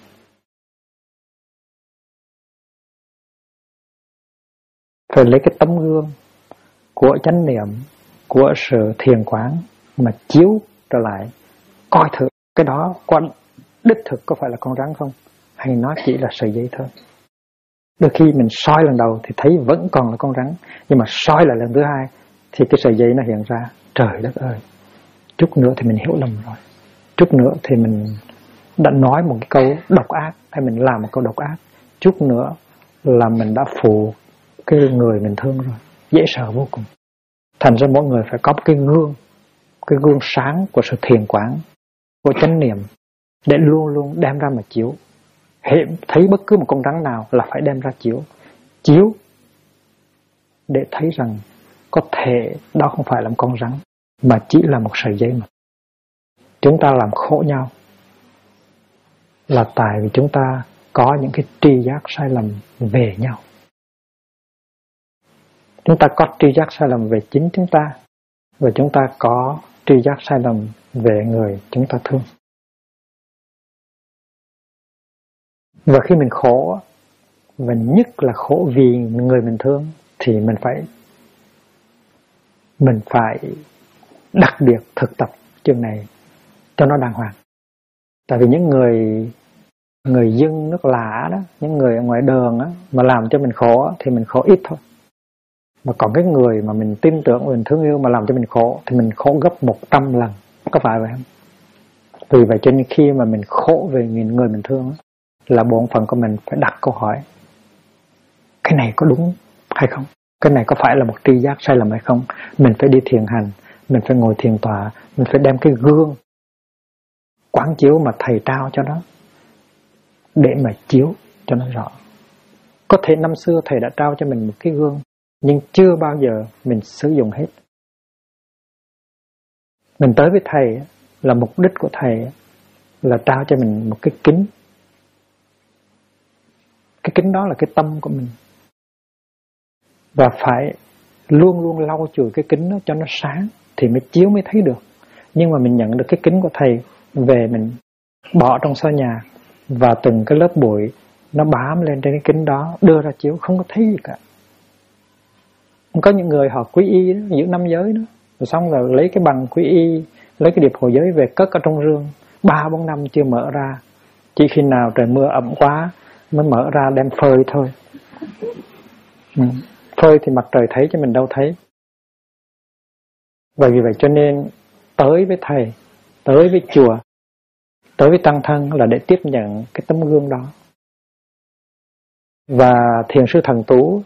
Phải lấy cái tấm gương của chánh niệm, của sự thiền quán mà chiếu trở lại, coi thử cái đó có đích thực có phải là con rắn không, hay nó chỉ là sợi dây thôi. Đôi khi mình soi lần đầu thì thấy vẫn còn là con rắn, nhưng mà soi lại lần thứ hai thì cái sợi dây nó hiện ra. Trời đất ơi, chút nữa thì mình hiểu lầm rồi, chút nữa thì mình đã nói một cái câu độc ác, hay mình làm một câu độc ác, chút nữa là mình đã phụ cái người mình thương rồi. Dễ sợ vô cùng. Thành ra mỗi người phải có cái gương sáng của sự thiền quán, của chánh niệm, để luôn luôn đem ra mà chiếu. Thấy bất cứ một con rắn nào là phải đem ra chiếu để thấy rằng có thể đó không phải là một con rắn, mà chỉ là một sợi dây mà. Chúng ta làm khổ nhau là tại vì chúng ta có những cái tri giác sai lầm về nhau. Chúng ta có tri giác sai lầm về chính chúng ta, và chúng ta có tri giác sai lầm về người chúng ta thương. Và khi mình khổ, và nhất là khổ vì người mình thương, thì mình phải đặc biệt thực tập chương này cho nó đàng hoàng. Tại vì những người dân nước lạ đó, những người ở ngoài đường đó, mà làm cho mình khổ thì mình khổ ít thôi. Mà còn cái người mà mình tin tưởng, mình thương yêu mà làm cho mình khổ thì mình khổ gấp 100 lần. Có phải vậy không? Vì vậy cho nên khi mà mình khổ về người mình thương đó, là bổn phận của mình phải đặt câu hỏi, cái này có đúng hay không? Cái này có phải là một tri giác sai lầm hay không? Mình phải đi thiền hành, mình phải ngồi thiền tọa, mình phải đem cái gương quán chiếu mà thầy trao cho nó, để mà chiếu cho nó rõ. Có thể năm xưa thầy đã trao cho mình một cái gương, nhưng chưa bao giờ mình sử dụng hết. Mình tới với thầy là mục đích của thầy là trao cho mình một cái kính. Cái kính đó là cái tâm của mình, và phải luôn luôn lau chùi cái kính đó cho nó sáng thì mới chiếu, mới thấy được. Nhưng mà mình nhận được cái kính của thầy về, mình bỏ trong xó nhà, và từng cái lớp bụi nó bám lên trên cái kính đó, đưa ra chiếu không có thấy gì cả. Có những người họ quý y đó, giữ 5 giới đó, rồi xong rồi lấy cái bằng quý y, lấy cái điệp hộ giới về cất ở trong rương 3-4 năm chưa mở ra. Chỉ khi nào trời mưa ẩm quá, mới mở ra đem phơi thôi. Phơi thì mặt trời thấy chứ mình đâu thấy. Và vì vậy cho nên tới với thầy, tới với chùa, tới với tăng thân là để tiếp nhận cái tấm gương đó. Và thiền sư Thần Tú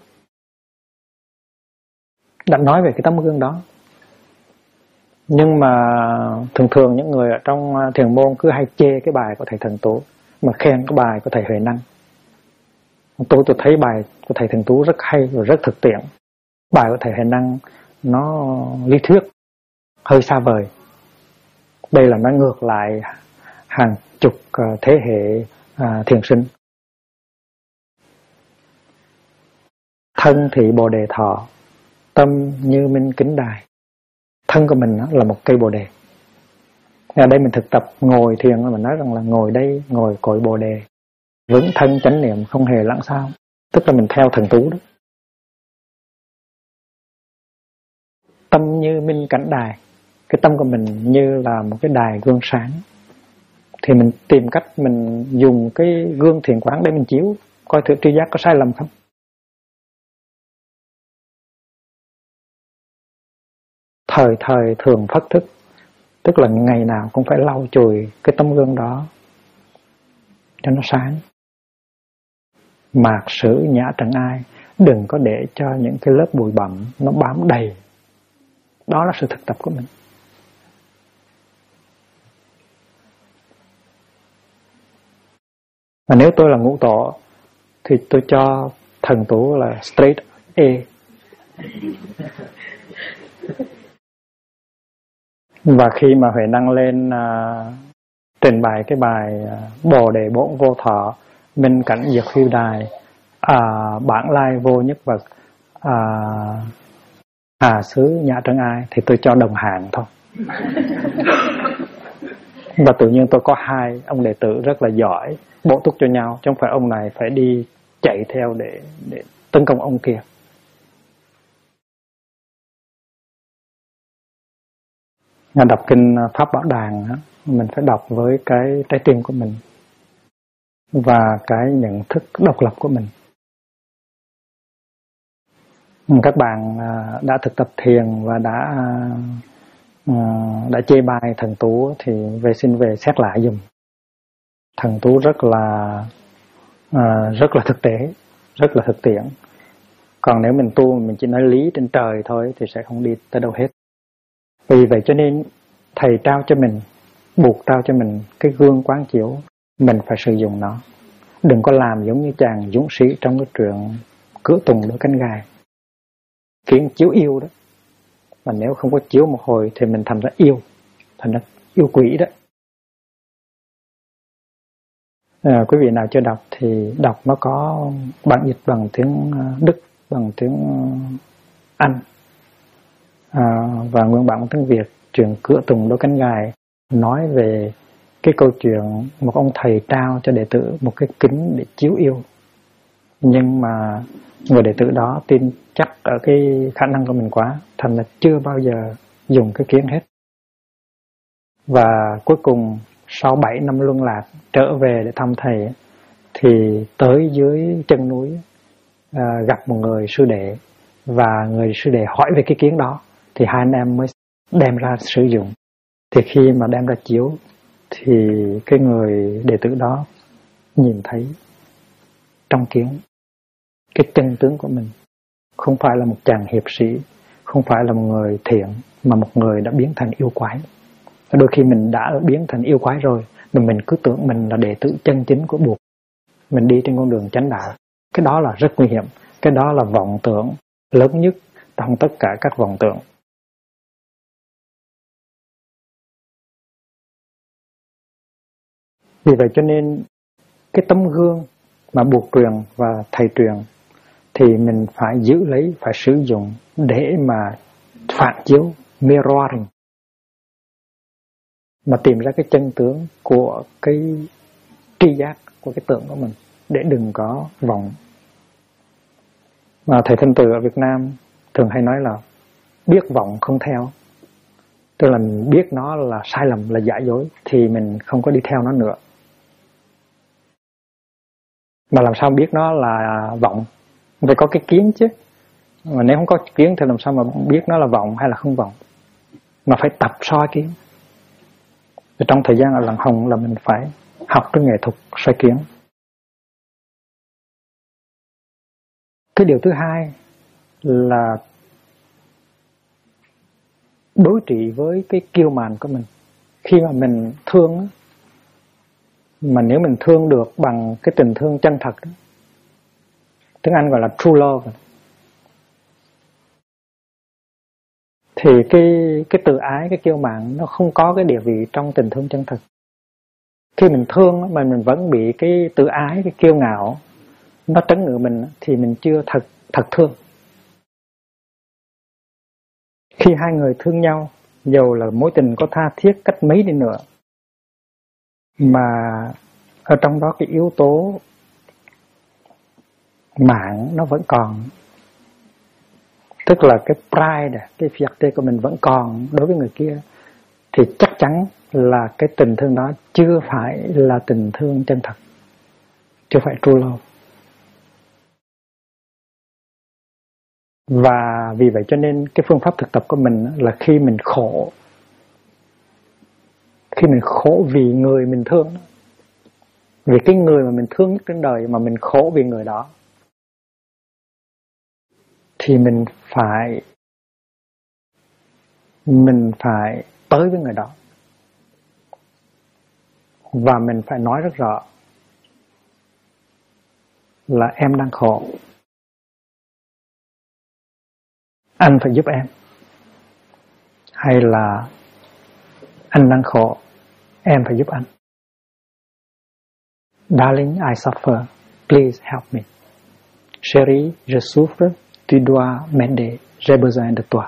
đã nói về cái tấm gương đó. Nhưng mà thường thường những người ở trong thiền môn cứ hay chê cái bài của thầy Thần Tú, mà khen cái bài của thầy Huệ Năng. Tôi thấy bài của thầy Thần Tú rất hay và rất thực tiễn. Bài của thầy Huệ Năng nó lý thuyết hơi xa vời. Đây là nó ngược lại hàng chục thế hệ thiền sinh. Thân thị bồ đề thọ, tâm như minh kính đài. Thân của mình là một cây bồ đề. Ở đây mình thực tập ngồi thiền, mình nói rằng là ngồi đây, ngồi cội bồ đề, vững thân chánh niệm không hề lãng sao. Tức là mình theo Thần Tú đó. Tâm như minh cảnh đài, cái tâm của mình như là một cái đài gương sáng. Thì mình tìm cách mình dùng cái gương thiền quán để mình chiếu, coi thử tri giác có sai lầm không. Thời thường phất thức, tức là ngày nào cũng phải lau chùi cái tấm gương đó cho nó sáng. Mạc sử nhã trần ai, đừng có để cho những cái lớp bụi bặm nó bám đầy. Đó là sự thực tập của mình. Và nếu tôi là ngũ tổ thì tôi cho Thần Tú là straight A. Và khi mà Huệ Năng lên trình bày cái bài Bồ Đề Bổn Vô Thọ, minh cảnh diệt hư đài, bản lai vô nhất vật, xứ nhã trấn ai, thì tôi cho đồng hàng thôi. Và tự nhiên tôi có hai ông đệ tử rất là giỏi, bổ túc cho nhau, chứ không phải ông này phải đi chạy theo để tấn công ông kia. Đọc kinh Pháp Bảo Đàn, mình phải đọc với cái trái tim của mình và cái nhận thức độc lập của mình. Các bạn đã thực tập thiền và đã chê bai Thần Tú thì xin về xét lại dùm. Thần Tú rất là thực tế, rất là thực tiễn. Còn nếu mình tu mình chỉ nói lý trên trời thôi thì sẽ không đi tới đâu hết. Vì vậy cho nên thầy trao cho mình, buộc trao cho mình cái gương quán chiếu, mình phải sử dụng nó. Đừng có làm giống như chàng dũng sĩ trong cái truyện Cửa Tùng Đôi Cánh Gài, kiến chiếu yêu đó. Mà nếu không có chiếu một hồi thì mình thành ra yêu, thành ra yêu quỷ đó. Quý vị nào chưa đọc thì đọc, nó có bản dịch bằng tiếng Đức, bằng tiếng Anh và nguyên bản bằng tiếng Việt. Chuyện Cửa Tùng Đôi Cánh Gài nói về cái câu chuyện một ông thầy trao cho đệ tử một cái kính để chiếu yêu, nhưng mà người đệ tử đó tin chắc ở cái khả năng của mình quá, thành là chưa bao giờ dùng cái kiến hết. Và cuối cùng sau 7 năm luân lạc trở về để thăm thầy, thì tới dưới chân núi gặp một người sư đệ, và người sư đệ hỏi về cái kiến đó, thì hai anh em mới đem ra sử dụng. Thì khi mà đem ra chiếu thì cái người đệ tử đó nhìn thấy trong kiến cái chân tướng của mình. Không phải là một chàng hiệp sĩ, không phải là một người thiện, mà một người đã biến thành yêu quái. Đôi khi mình đã biến thành yêu quái rồi, mà mình cứ tưởng mình là đệ tử chân chính của Bụt, mình đi trên con đường chánh đạo. Cái đó là rất nguy hiểm. Cái đó là vọng tưởng lớn nhất trong tất cả các vọng tưởng. Vì vậy cho nên cái tấm gương mà Bụt truyền và thầy truyền thì mình phải giữ lấy, phải sử dụng để mà phản chiếu, mirroring, mà tìm ra cái chân tướng của cái tri giác, của cái tưởng của mình, để đừng có vọng. Mà thầy Thanh Từ ở Việt Nam thường hay nói là biết vọng không theo. Tức là mình biết nó là sai lầm, là giả dối, thì mình không có đi theo nó nữa. Mà làm sao biết nó là vọng? Phải có cái kiến chứ. Mà nếu không có kiến thì làm sao mà biết nó là vọng hay là không vọng? Mà phải tập soi kiến. Trong thời gian ở Làng Hồng là mình phải học cái nghệ thuật soi kiến. Cái điều thứ hai là đối trị với cái kiêu mạn của mình. Khi mà mình thương, mà nếu mình thương được bằng cái tình thương chân thật, tiếng Anh gọi là true love, thì cái tự ái, cái kiêu mạn nó không có cái địa vị trong tình thương chân thật. Khi mình thương mà mình vẫn bị cái tự ái, cái kiêu ngạo nó trấn ngự mình, thì mình chưa thật thương. Khi hai người thương nhau, dầu là mối tình có tha thiết cách mấy đi nữa, mà ở trong đó cái yếu tố mạn nó vẫn còn, tức là cái pride, cái fierté của mình vẫn còn đối với người kia, thì chắc chắn là cái tình thương đó chưa phải là tình thương chân thật, chưa phải true love. Và vì vậy cho nên cái phương pháp thực tập của mình là khi mình khổ vì người mình thương, vì cái người mà mình thương nhất trên đời mà mình khổ vì người đó, thì mình phải tới với người đó, và mình phải nói rất rõ là em đang khổ, anh phải giúp em, hay là anh đang khổ, em phải giúp anh. Darling, I suffer, please help me. Chérie, je souffre, tu dois m'aider, j'ai besoin de toi.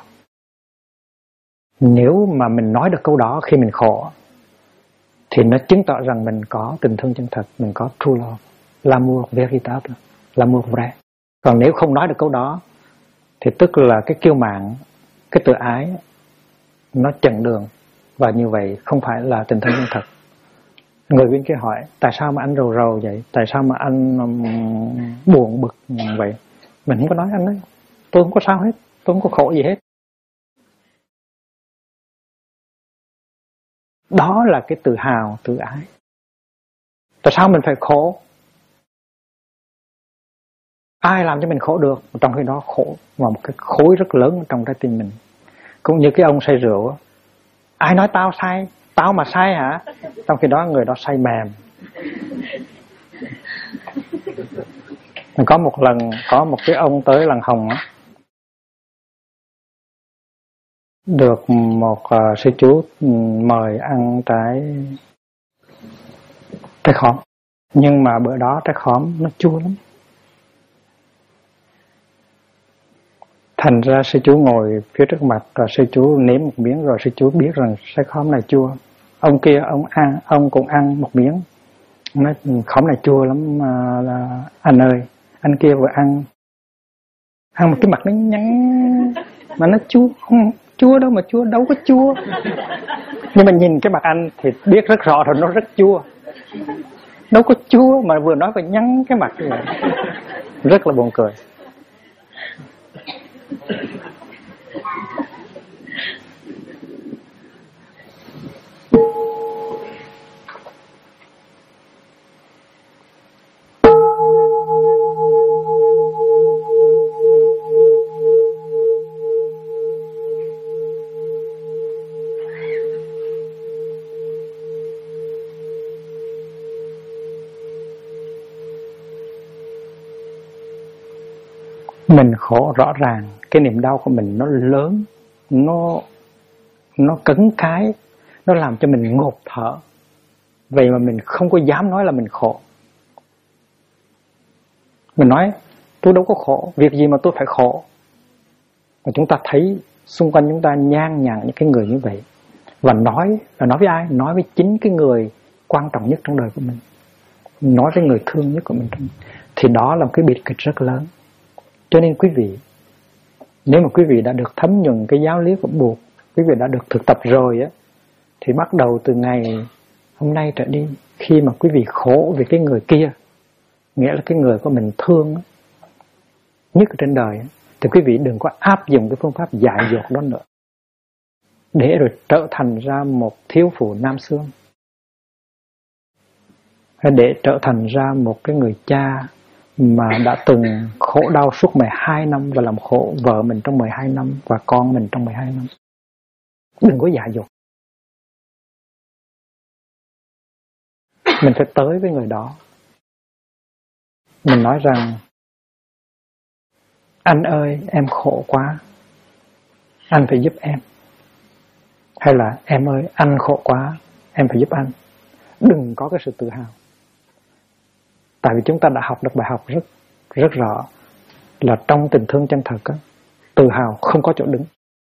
Nếu mà mình nói được câu đó khi mình khổ, thì nó chứng tỏ rằng mình có tình thương chân thật, mình có true love, l'amour véritable, l'amour vrai. Còn nếu không nói được câu đó, thì tức là cái kiêu mạn, cái tự ái nó chặn đường, và như vậy không phải là tình thương chân thật. Người bên kia hỏi, tại sao mà anh rầu rầu vậy? Tại sao mà anh buồn bực vậy? Mình không có nói anh đấy, tôi không có sao hết, tôi không có khổ gì hết. Đó là cái tự hào, tự ái. Tại sao mình phải khổ? Ai làm cho mình khổ được? Trong khi đó khổ và một cái khối rất lớn trong trái tim mình. Cũng như cái ông say rượu, ai nói tao say? Tao mà say hả? Trong khi đó người đó say mềm. Có một lần có một cái ông tới Làng Hồng á, được một sư chú mời ăn trái khóm, nhưng mà bữa đó trái khóm nó chua lắm. Thành ra sư chú ngồi phía trước mặt, rồi sư chú nếm một miếng, rồi sư chú biết rằng trái khóm này chua. Ông kia ông cũng ăn một miếng, nói khóm này chua lắm là anh ơi. Anh kia vừa ăn một cái mặt nó nhăn mà nó chua, không chua đâu mà chua, đâu có chua. Nhưng mà nhìn cái mặt anh thì biết rất rõ rồi, nó rất chua, đâu có chua mà vừa nói vừa nhăn cái mặt như vậy. Rất là buồn cười. Mình khổ rõ ràng, cái niềm đau của mình nó lớn, nó cứng cái, nó làm cho mình ngột thở. Vậy mà mình không có dám nói là mình khổ. Mình nói tôi đâu có khổ, việc gì mà tôi phải khổ. Và chúng ta thấy xung quanh chúng ta nhan nhản những cái người như vậy. Và nói với ai? Nói với chính cái người quan trọng nhất trong đời của mình, nói với người thương nhất của mình. Thì đó là một cái bi kịch rất lớn. Cho nên quý vị, nếu mà quý vị đã được thấm nhuần cái giáo lý của Bụt, quý vị đã được thực tập rồi á, thì bắt đầu từ ngày hôm nay trở đi, khi mà quý vị khổ vì cái người kia, nghĩa là cái người của mình thương nhất ở trên đời, thì quý vị đừng có áp dụng cái phương pháp dại dột đó nữa, để rồi trở thành ra một thiếu phụ nam xương, hay để trở thành ra một cái người cha mà đã từng khổ đau suốt 12 năm và làm khổ vợ mình trong 12 năm và con mình trong 12 năm. Đừng có dại dột. Mình phải tới với người đó. Mình nói rằng: anh ơi, em khổ quá, anh phải giúp em. Hay là: em ơi, anh khổ quá, em phải giúp anh. Đừng có cái sự tự hào. Tại vì chúng ta đã học được bài học rất rõ là trong tình thương chân thật, tự hào không có chỗ đứng.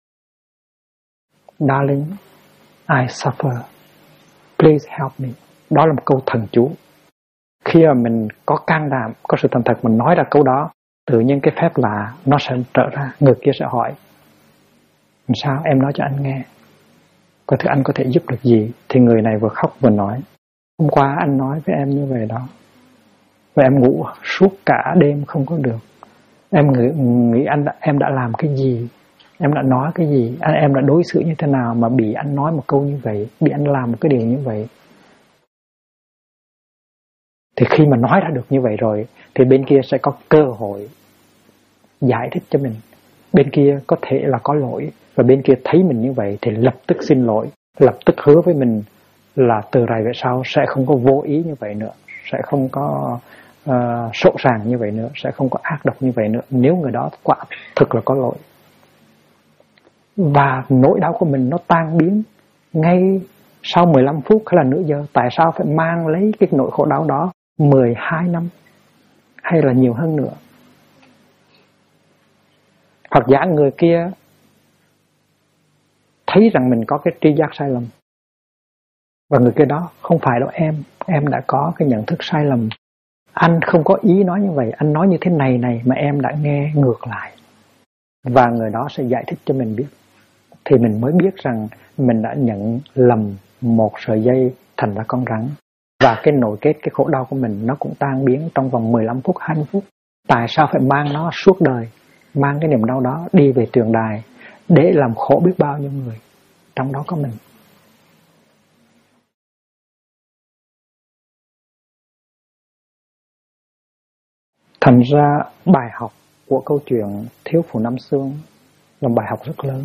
Darling, I suffer. Please help me. Đó là một câu thần chú. Khi mà mình có can đảm, có sự thành thật, mình nói ra câu đó, tự nhiên cái phép lạ nó sẽ trở ra. Người kia sẽ hỏi: sao em nói cho anh nghe, có thể anh có thể giúp được gì? Thì người này vừa khóc vừa nói: hôm qua anh nói với em như vậy đó, và em ngủ suốt cả đêm không có được. Em nghĩ em đã làm cái gì, em đã nói cái gì, em đã đối xử như thế nào mà bị anh nói một câu như vậy, bị anh làm một cái điều như vậy. Thì khi mà nói ra được như vậy rồi, thì bên kia sẽ có cơ hội giải thích cho mình. Bên kia có thể là có lỗi, và bên kia thấy mình như vậy thì lập tức xin lỗi, lập tức hứa với mình là từ rày về sau sẽ không có vô ý như vậy nữa, sẽ không có sỗ sàng như vậy nữa, sẽ không có ác độc như vậy nữa, nếu người đó quả thực là có lỗi. Và nỗi đau của mình nó tan biến ngay sau 15 phút hay là nửa giờ. Tại sao phải mang lấy cái nỗi khổ đau đó 12 năm hay là nhiều hơn nữa? Hoặc giả người kia thấy rằng mình có cái tri giác sai lầm, và người kia đó: không phải đâu em đã có cái nhận thức sai lầm, anh không có ý nói như vậy, anh nói như thế này mà em đã nghe ngược lại. Và người đó sẽ giải thích cho mình biết, thì mình mới biết rằng mình đã nhận lầm một sợi dây thành ra con rắn. Và cái nội kết, cái khổ đau của mình nó cũng tan biến trong vòng 15 phút, 20 phút. Tại sao phải mang nó suốt đời, mang cái niềm đau đó đi về trường đài để làm khổ biết bao nhiêu người, trong đó có mình. Thành ra bài học của câu chuyện thiếu phụ Nam Xương là bài học rất lớn.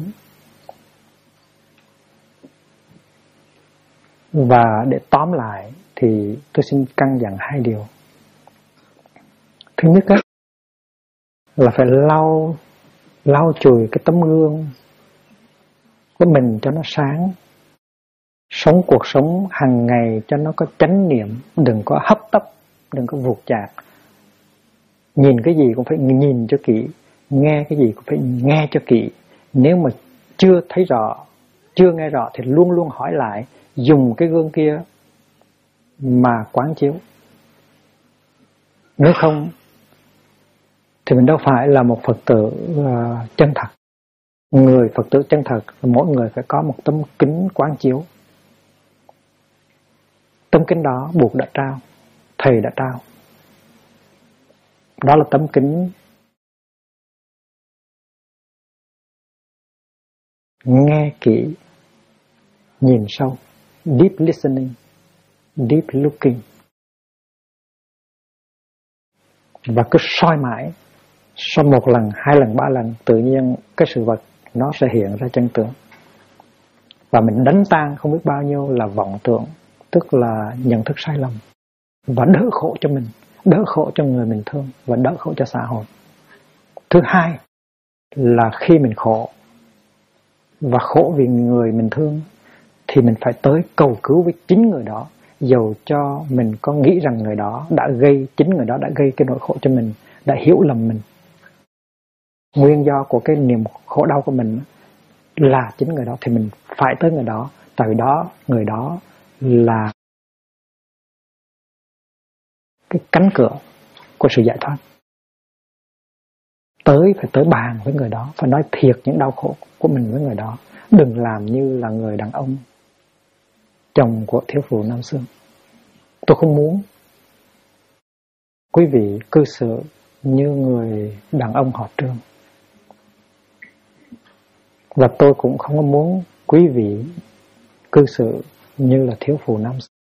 Và để tóm lại thì tôi xin căn dặn 2 điều. Thứ nhất là phải lau chùi cái tấm gương của mình cho nó sáng, sống cuộc sống hàng ngày cho nó có chánh niệm, đừng có hấp tấp, đừng có vụt chạc. Nhìn cái gì cũng phải nhìn cho kỹ, nghe cái gì cũng phải nghe cho kỹ. Nếu mà chưa thấy rõ, chưa nghe rõ thì luôn luôn hỏi lại, dùng cái gương kia mà quán chiếu. Nếu không thì mình đâu phải là một Phật tử chân thật. Người Phật tử chân thật, mỗi người phải có một tấm kính quán chiếu. Tấm kính đó Bụt đã trao, Thầy đã trao. Đó là tấm kính nghe kỹ, nhìn sâu, deep listening, deep looking. Và cứ soi mãi, sau 1 lần, 2 lần, 3 lần, tự nhiên cái sự vật nó sẽ hiện ra chân tướng. Và mình đánh tan không biết bao nhiêu là vọng tưởng, tức là nhận thức sai lầm, và đỡ khổ cho mình, đỡ khổ cho người mình thương, và đỡ khổ cho xã hội. Thứ hai là khi mình khổ, và khổ vì người mình thương, thì mình phải tới cầu cứu với chính người đó. Dầu cho mình có nghĩ rằng người đó đã gây, chính người đó đã gây cái nỗi khổ cho mình, đã hiểu lầm mình. Nguyên do của cái niềm khổ đau của mình là chính người đó, thì mình phải tới người đó. Tại đó, người đó là cái cánh cửa của sự giải thoát. Phải tới bàn với người đó, phải nói thiệt những đau khổ của mình với người đó. Đừng làm như là người đàn ông chồng của thiếu phụ Nam Xương. Tôi không muốn quý vị cư xử như người đàn ông họ Trương. Và tôi cũng không có muốn quý vị cư xử như là thiếu phụ Nam Sơn.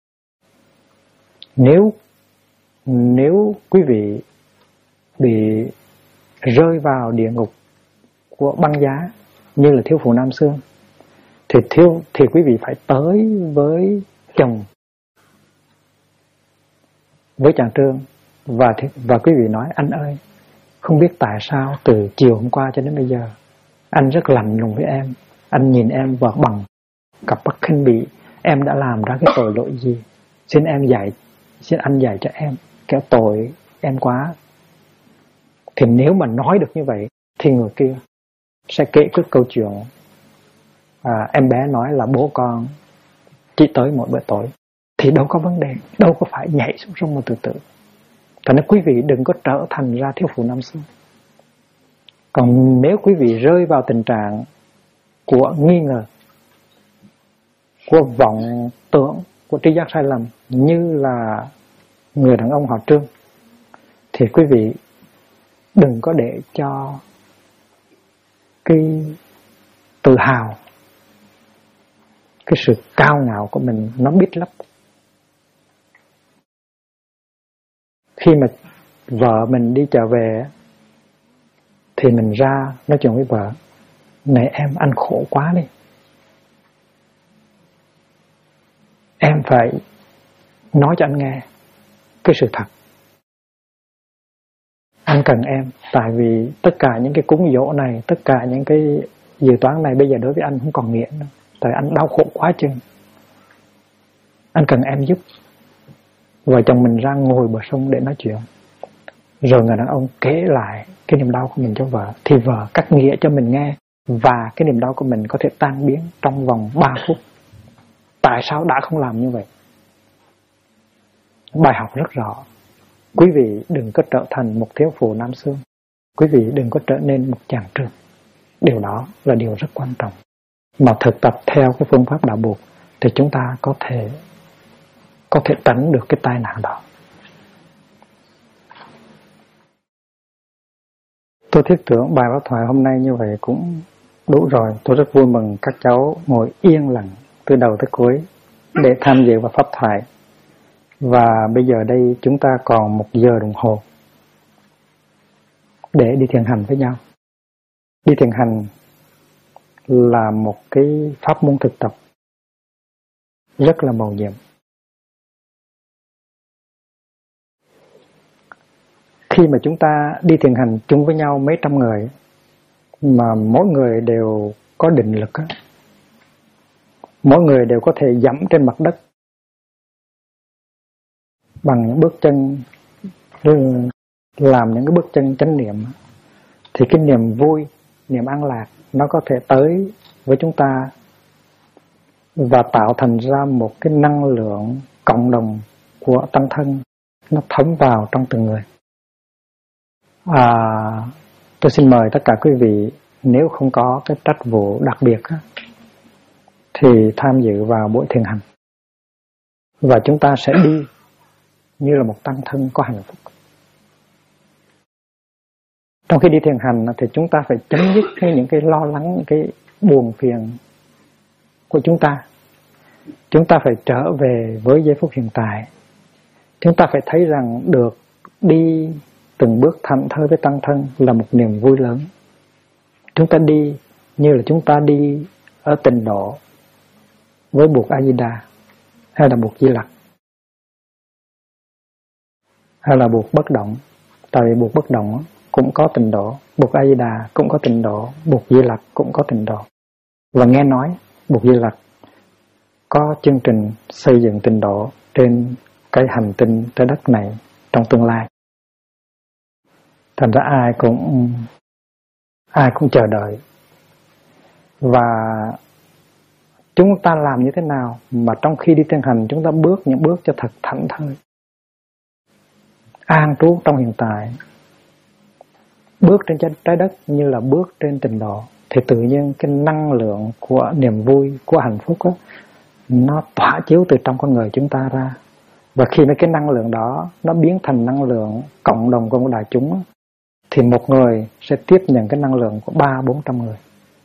Nếu quý vị bị rơi vào địa ngục của băng giá như là thiếu phụ Nam Sương, thì quý vị phải tới với chồng, với chàng Trương, và quý vị nói: anh ơi, không biết tại sao từ chiều hôm qua cho đến bây giờ anh rất lạnh lùng với em, anh nhìn em và bằng cặp mắt khinh bỉ, em đã làm ra cái tội lỗi gì? Xin anh dạy cho em, kéo tội em quá. Thì nếu mà nói được như vậy thì người kia sẽ kể cái câu chuyện em bé nói là bố con chỉ tới mỗi bữa tối, thì đâu có vấn đề, đâu có phải nhảy xuống sông mà tự tử. Cho nên quý vị đừng có trở thành ra thiếu phụ Nam Sơn. Còn nếu quý vị rơi vào tình trạng của nghi ngờ, của vọng tưởng, của tri giác sai lầm như là người đàn ông họ Trương, thì quý vị đừng có để cho cái tự hào, cái sự cao ngạo của mình nó bít lấp. Khi mà vợ mình đi chợ về thì mình ra nói chuyện với vợ: này em, anh khổ quá đi, em phải nói cho anh nghe cái sự thật. Anh cần em, tại vì tất cả những cái cúng dỗ này, tất cả những cái dự toán này bây giờ đối với anh không còn nghĩa nữa, tại anh đau khổ quá chừng. Anh cần em giúp. Vợ chồng mình ra ngồi bờ sông để nói chuyện. Rồi người đàn ông kể lại cái niềm đau của mình cho vợ, thì vợ cắt nghĩa cho mình nghe, và cái niềm đau của mình có thể tan biến trong vòng 3 phút. Tại sao đã không làm như vậy? Bài học rất rõ. Quý vị đừng có trở thành một thiếu phụ Nam Sương, quý vị đừng có trở nên một chàng Trương. Điều đó là điều rất quan trọng. Mà thực tập theo cái phương pháp đạo buộc thì chúng ta có thể tránh được cái tai nạn đó. Tôi thiết tưởng bài pháp thoại hôm nay như vậy cũng đủ rồi. Tôi rất vui mừng các cháu ngồi yên lặng từ đầu tới cuối để tham dự vào pháp thoại. Và bây giờ đây chúng ta còn 1 giờ đồng hồ để đi thiền hành với nhau. Đi thiền hành là một cái pháp môn thực tập rất là mầu nhiệm. Khi mà chúng ta đi thiền hành chung với nhau mấy trăm người, mà mỗi người đều có định lực, mỗi người đều có thể dẫm trên mặt đất bằng những bước chân, làm những cái bước chân chánh niệm, thì cái niềm vui, niềm an lạc nó có thể tới với chúng ta và tạo thành ra một cái năng lượng cộng đồng của tăng thân, nó thấm vào trong từng người. Tôi xin mời tất cả quý vị, nếu không có cái trách vụ đặc biệt thì tham dự vào buổi thiền hành, và chúng ta sẽ đi như là một tăng thân có hạnh phúc. Trong khi đi thiền hành thì chúng ta phải chấm dứt những cái lo lắng, những cái buồn phiền của chúng ta. Chúng ta phải trở về với giây phút hiện tại. Chúng ta phải thấy rằng được đi từng bước thảnh thơi với tăng thân là một niềm vui lớn. Chúng ta đi như là chúng ta đi ở tịnh độ với buộc A Di Đà, hay là buộc Di Lặc, hay là buộc bất động. Tại vì buộc bất động cũng có tịnh độ, buộc A Di Đà cũng có tịnh độ, buộc Di Lặc cũng có tịnh độ. Và nghe nói buộc Di Lặc có chương trình xây dựng tịnh độ trên cái hành tinh trái đất này trong tương lai. Thành ra ai cũng chờ đợi. Và chúng ta làm như thế nào mà trong khi đi thiền hành chúng ta bước những bước cho thật thảnh thơi, an trú trong hiện tại, bước trên trái đất như là bước trên tịnh độ, thì tự nhiên cái năng lượng của niềm vui, của hạnh phúc đó, nó tỏa chiếu từ trong con người chúng ta ra, Và khi mà cái năng lượng đó nó biến thành năng lượng cộng đồng của đại chúng, thì một người sẽ tiếp nhận cái năng lượng của 300-400 người.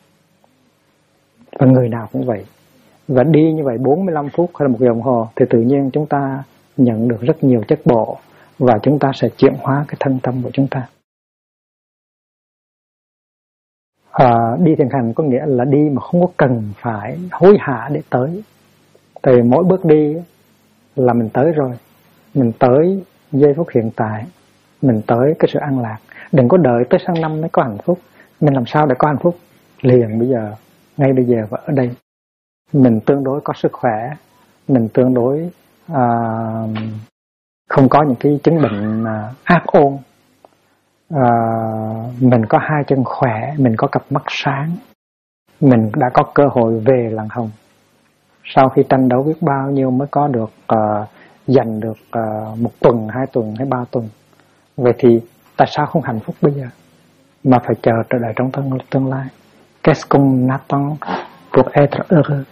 Và người nào cũng vậy. Và đi như vậy 45 phút hay là 1 giờ đồng hồ thì tự nhiên chúng ta nhận được rất nhiều chất bộ và chúng ta sẽ chuyển hóa cái thân tâm của chúng ta. Đi thiền hành có nghĩa là đi mà không có cần phải hối hả để tới. Tại vì mỗi bước đi là mình tới rồi. Mình tới giây phút hiện tại, mình tới cái sự an lạc. Đừng có đợi tới sang năm mới có hạnh phúc. Mình làm sao để có hạnh phúc? Liền bây giờ, ngay bây giờ và ở đây. Mình tương đối có sức khỏe, mình tương đối không có những cái chứng bệnh ác ôn, mình có hai chân khỏe, mình có cặp mắt sáng, mình đã có cơ hội về làng Hồng. Sau khi tranh đấu biết bao nhiêu mới có được dành được 1 tuần, 2 tuần hay 3 tuần. Vậy thì tại sao không hạnh phúc bây giờ mà phải chờ đợi trong tương lai? Qu'est-ce qu'on attend pour être heureux?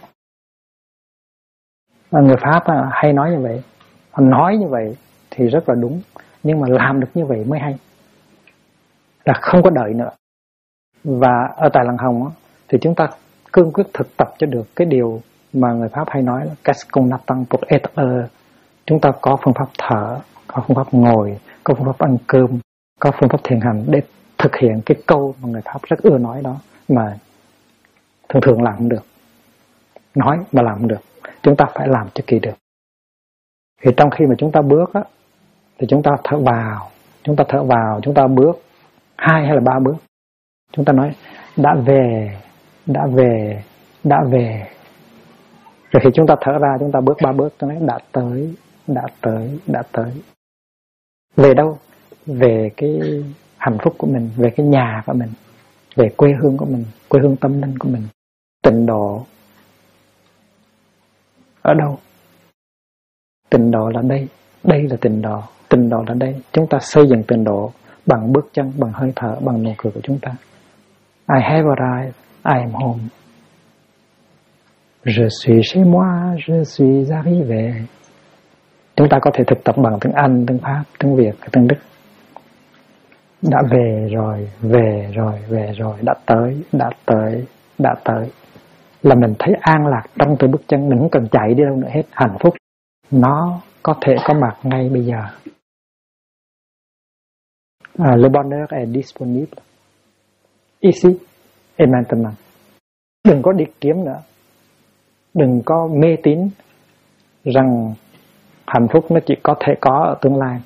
Người Pháp hay nói như vậy. Họ nói như vậy thì rất là đúng, nhưng mà làm được như vậy mới hay. Là không có đợi nữa. Và ở tại làng Hồng thì chúng ta cương quyết thực tập cho được cái điều mà người Pháp hay nói là Qu'est-ce qu'on attend pour être heureux? Chúng ta có phương pháp thở, có phương pháp ngồi, có phương pháp ăn cơm, có phương pháp thiền hành để thực hiện cái câu mà người Pháp rất ưa nói đó, mà thường thường làm không được. Nói mà làm không được. Chúng ta phải làm cho kỳ được. Thì trong khi mà chúng ta bước thì chúng ta thở vào, chúng ta bước 2 hay là 3 bước. Chúng ta nói đã về. Rồi khi chúng ta thở ra, chúng ta bước 3 bước, chúng ta nói đã tới. Về đâu? Về cái hạnh phúc của mình, về cái nhà của mình, về quê hương của mình, quê hương tâm linh của mình. Tịnh độ ở đâu? Tịnh độ là đây là tịnh độ là đây. Chúng ta xây dựng tịnh độ bằng bước chân, bằng hơi thở, bằng nụ cười của chúng ta. I have arrived, I am home. Je suis chez moi, je suis arrivé. Chúng ta có thể thực tập bằng tiếng Anh, tiếng Pháp, tiếng Việt, tiếng Đức. Đã về rồi, đã tới. Là mình thấy an lạc trong từng bước chân, mình không cần chạy đi đâu nữa hết. Hạnh phúc nó có thể có mặt ngay bây giờ. Le bonheur est disponible ici et maintenant. Đừng có đi kiếm nữa, đừng có mê tín rằng hạnh phúc nó chỉ có thể có ở tương lai.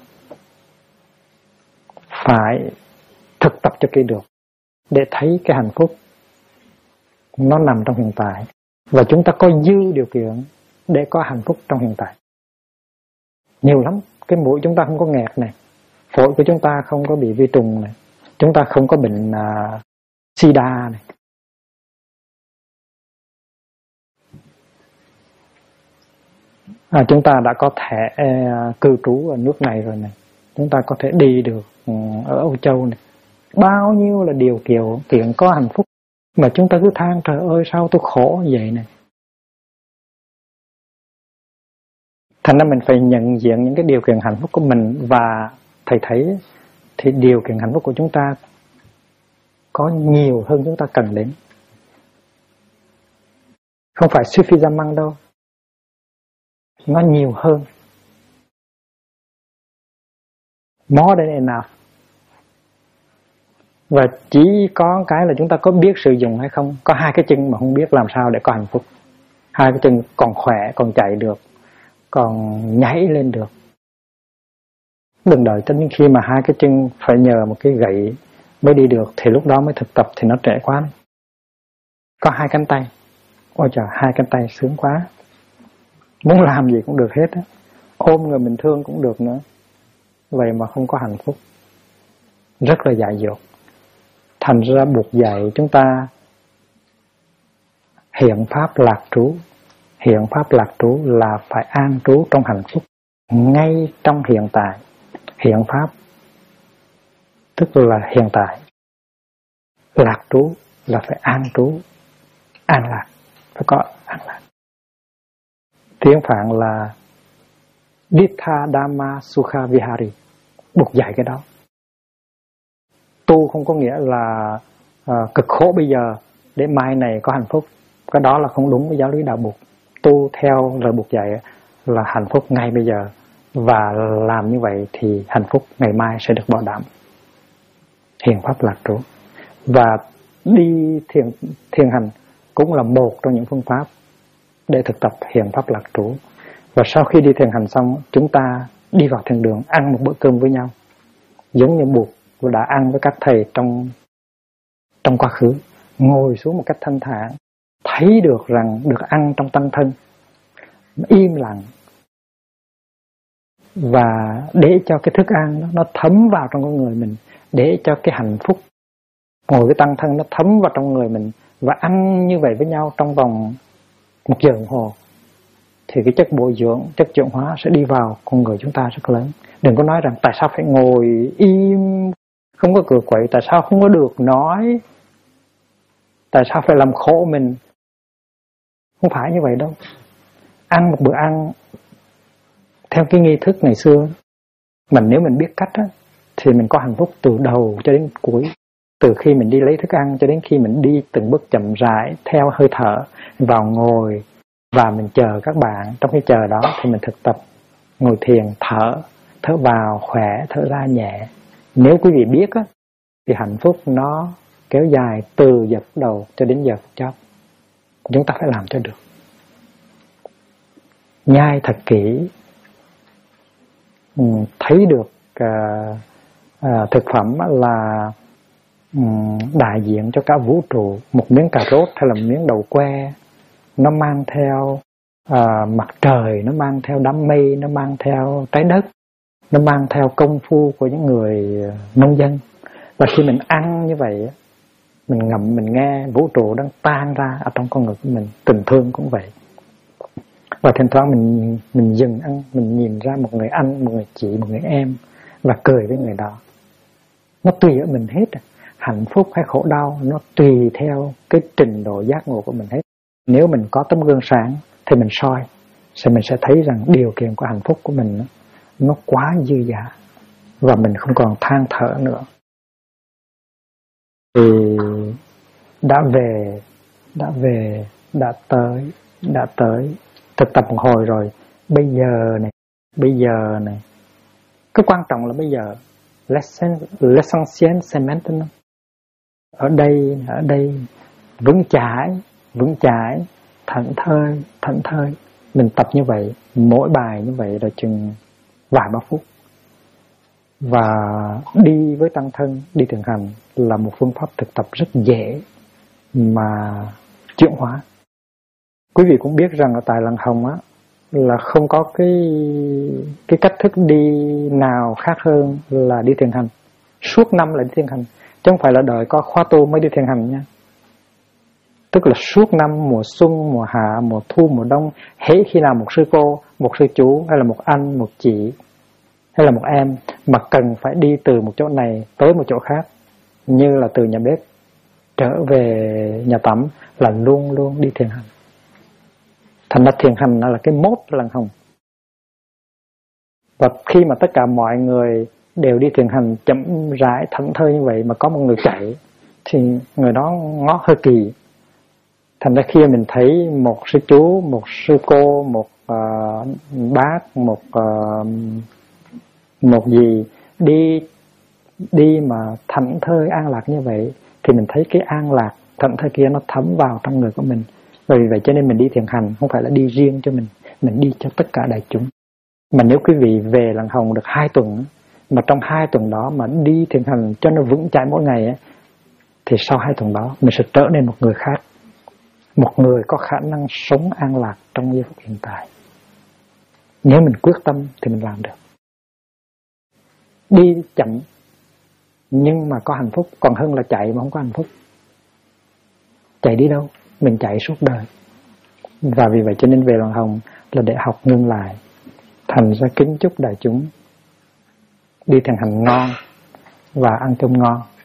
Phải thực tập cho kỳ được để thấy cái hạnh phúc nó nằm trong hiện tại, và chúng ta có dư điều kiện để có hạnh phúc trong hiện tại. Nhiều lắm. Cái mũi chúng ta không có nghẹt này, phổi của chúng ta không có bị vi trùng này, chúng ta không có bệnh sida này. Chúng ta đã có thẻ cư trú ở nước này rồi này, chúng ta có thể đi được ở Âu Châu này. Bao nhiêu là điều kiện có hạnh phúc mà chúng ta cứ than trời ơi sao tôi khổ vậy này. Thành ra mình phải nhận diện những cái điều kiện hạnh phúc của mình, và thầy thấy thì điều kiện hạnh phúc của chúng ta có nhiều hơn chúng ta cần đến. Không phải suffisamment đâu, nó nhiều hơn. More than enough. Và chỉ có cái là chúng ta có biết sử dụng hay không. Có 2 cái chân mà không biết làm sao để có hạnh phúc. 2 cái chân còn khỏe, còn chạy được, còn nhảy lên được. Đừng đợi cho đến khi mà 2 cái chân phải nhờ một cái gậy mới đi được thì lúc đó mới thực tập thì nó trễ quá. Có 2 cánh tay. Ôi trời, 2 cánh tay sướng quá. Muốn làm gì cũng được hết á. Ôm người mình thương cũng được nữa. Vậy mà không có hạnh phúc. Rất là dại dột. Thành ra buộc dạy chúng ta hiện pháp lạc trú. Hiện pháp lạc trú là phải an trú trong hạnh phúc ngay trong hiện tại. Hiện pháp tức là hiện tại. Lạc trú là phải an trú, an lạc, phải có an lạc. Tiếng Phạn là Dittha Dhamma Sukha Vihari. Buộc dạy cái đó. Tu không có nghĩa là cực khổ bây giờ để mai này có hạnh phúc. Cái đó là không đúng với giáo lý đạo Bụt. Tu theo lời Bụt dạy là hạnh phúc ngay bây giờ, và làm như vậy thì hạnh phúc ngày mai sẽ được bảo đảm. Hiền pháp lạc trú. Và đi thiền hành cũng là một trong những phương pháp để thực tập hiền pháp lạc trú. Và sau khi đi thiền hành xong, chúng ta đi vào thiền đường ăn một bữa cơm với nhau, giống như Bụt đã ăn với các thầy trong quá khứ. Ngồi xuống một cách thanh thản, thấy được rằng được ăn trong tăng thân, im lặng, và để cho cái thức ăn đó, nó thấm vào trong con người mình, để cho cái hạnh phúc ngồi cái tăng thân nó thấm vào trong người mình, và ăn như vậy với nhau trong vòng 1 giờ đồng hồ, thì cái chất bồi dưỡng, chất chuyển hóa sẽ đi vào con người chúng ta rất lớn. Đừng có nói rằng tại sao phải ngồi im, không có cựa quậy, tại sao không có được nói, tại sao phải làm khổ mình. Không phải như vậy đâu. Ăn một bữa ăn theo cái nghi thức ngày xưa, mà nếu mình biết cách á, thì mình có hạnh phúc từ đầu cho đến cuối. Từ khi mình đi lấy thức ăn cho đến khi mình đi từng bước chậm rãi theo hơi thở vào ngồi, và mình chờ các bạn. Trong cái chờ đó thì mình thực tập ngồi thiền, thở vào khỏe, thở ra nhẹ. Nếu quý vị biết á, thì hạnh phúc nó kéo dài từ giờ phút đầu cho đến giờ phút chót. Chúng ta phải làm cho được. Nhai thật kỹ, thấy được thực phẩm là đại diện cho cả vũ trụ. Một miếng cà rốt hay là một miếng đậu que, nó mang theo mặt trời, nó mang theo đám mây, nó mang theo trái đất, nó mang theo công phu của những người nông dân. Và khi mình ăn như vậy, mình ngậm, mình nghe vũ trụ đang tan ra ở trong con người của mình. Tình thương cũng vậy. Và thỉnh thoảng mình dừng ăn, mình nhìn ra một người anh, một người chị, một người em, và cười với người đó. Nó tùy ở mình hết. Hạnh phúc hay khổ đau nó tùy theo cái trình độ giác ngộ của mình hết. Nếu mình có tấm gương sáng thì mình soi, thì mình sẽ thấy rằng điều kiện của hạnh phúc của mình nó quá dư dả, và mình không còn than thở nữa. Thì đã tới thực tập một hồi rồi. Bây giờ này cái quan trọng là bây giờ l'essentiel c'est maintenant. Ở đây vững chãi, thảnh thơi. Mình tập như vậy, mỗi bài như vậy là chừng vài ba phút. Và đi với tăng thân, đi thiền hành là một phương pháp thực tập rất dễ mà chuyển hóa. Quý vị cũng biết rằng ở tại Làng Hồng á, là không có cái cách thức đi nào khác hơn là đi thiền hành. Suốt năm là đi thiền hành, chứ không phải là đợi có khóa tu mới đi thiền hành nha. Tức là suốt năm, mùa xuân, mùa hạ, mùa thu, mùa đông, hễ khi nào một sư cô, một sư chú, hay là một anh, một chị, hay là một em mà cần phải đi từ một chỗ này tới một chỗ khác, như là từ nhà bếp trở về nhà tắm, là luôn luôn đi thiền hành. Thành ra thiền hành là cái mốt Làng Hồng. Và khi mà tất cả mọi người đều đi thiền hành chậm rãi, thảnh thơi như vậy, mà có một người chạy, thì người đó ngó hơi kỳ. Thành ra khi mình thấy một sư chú, một sư cô, một bác, một gì đi mà thảnh thơi an lạc như vậy, thì mình thấy cái an lạc thảnh thơi kia nó thấm vào trong người của mình. Và vì vậy cho nên mình đi thiền hành không phải là đi riêng cho mình đi cho tất cả đại chúng. Mà nếu quý vị về Làng Hồng được 2 tuần, mà trong 2 tuần đó mà đi thiền hành cho nó vững chãi mỗi ngày ấy, thì sau 2 tuần đó mình sẽ trở nên một người khác, một người có khả năng sống an lạc trong giây phút hiện tại. Nếu mình quyết tâm thì mình làm được. Đi chậm nhưng mà có hạnh phúc còn hơn là chạy mà không có hạnh phúc. Chạy đi đâu? Mình chạy suốt đời. Và vì vậy cho nên về Làng Hồng là để học ngưng lại. Thành ra kính chúc đại chúng đi thiền hành ngon và ăn cơm ngon.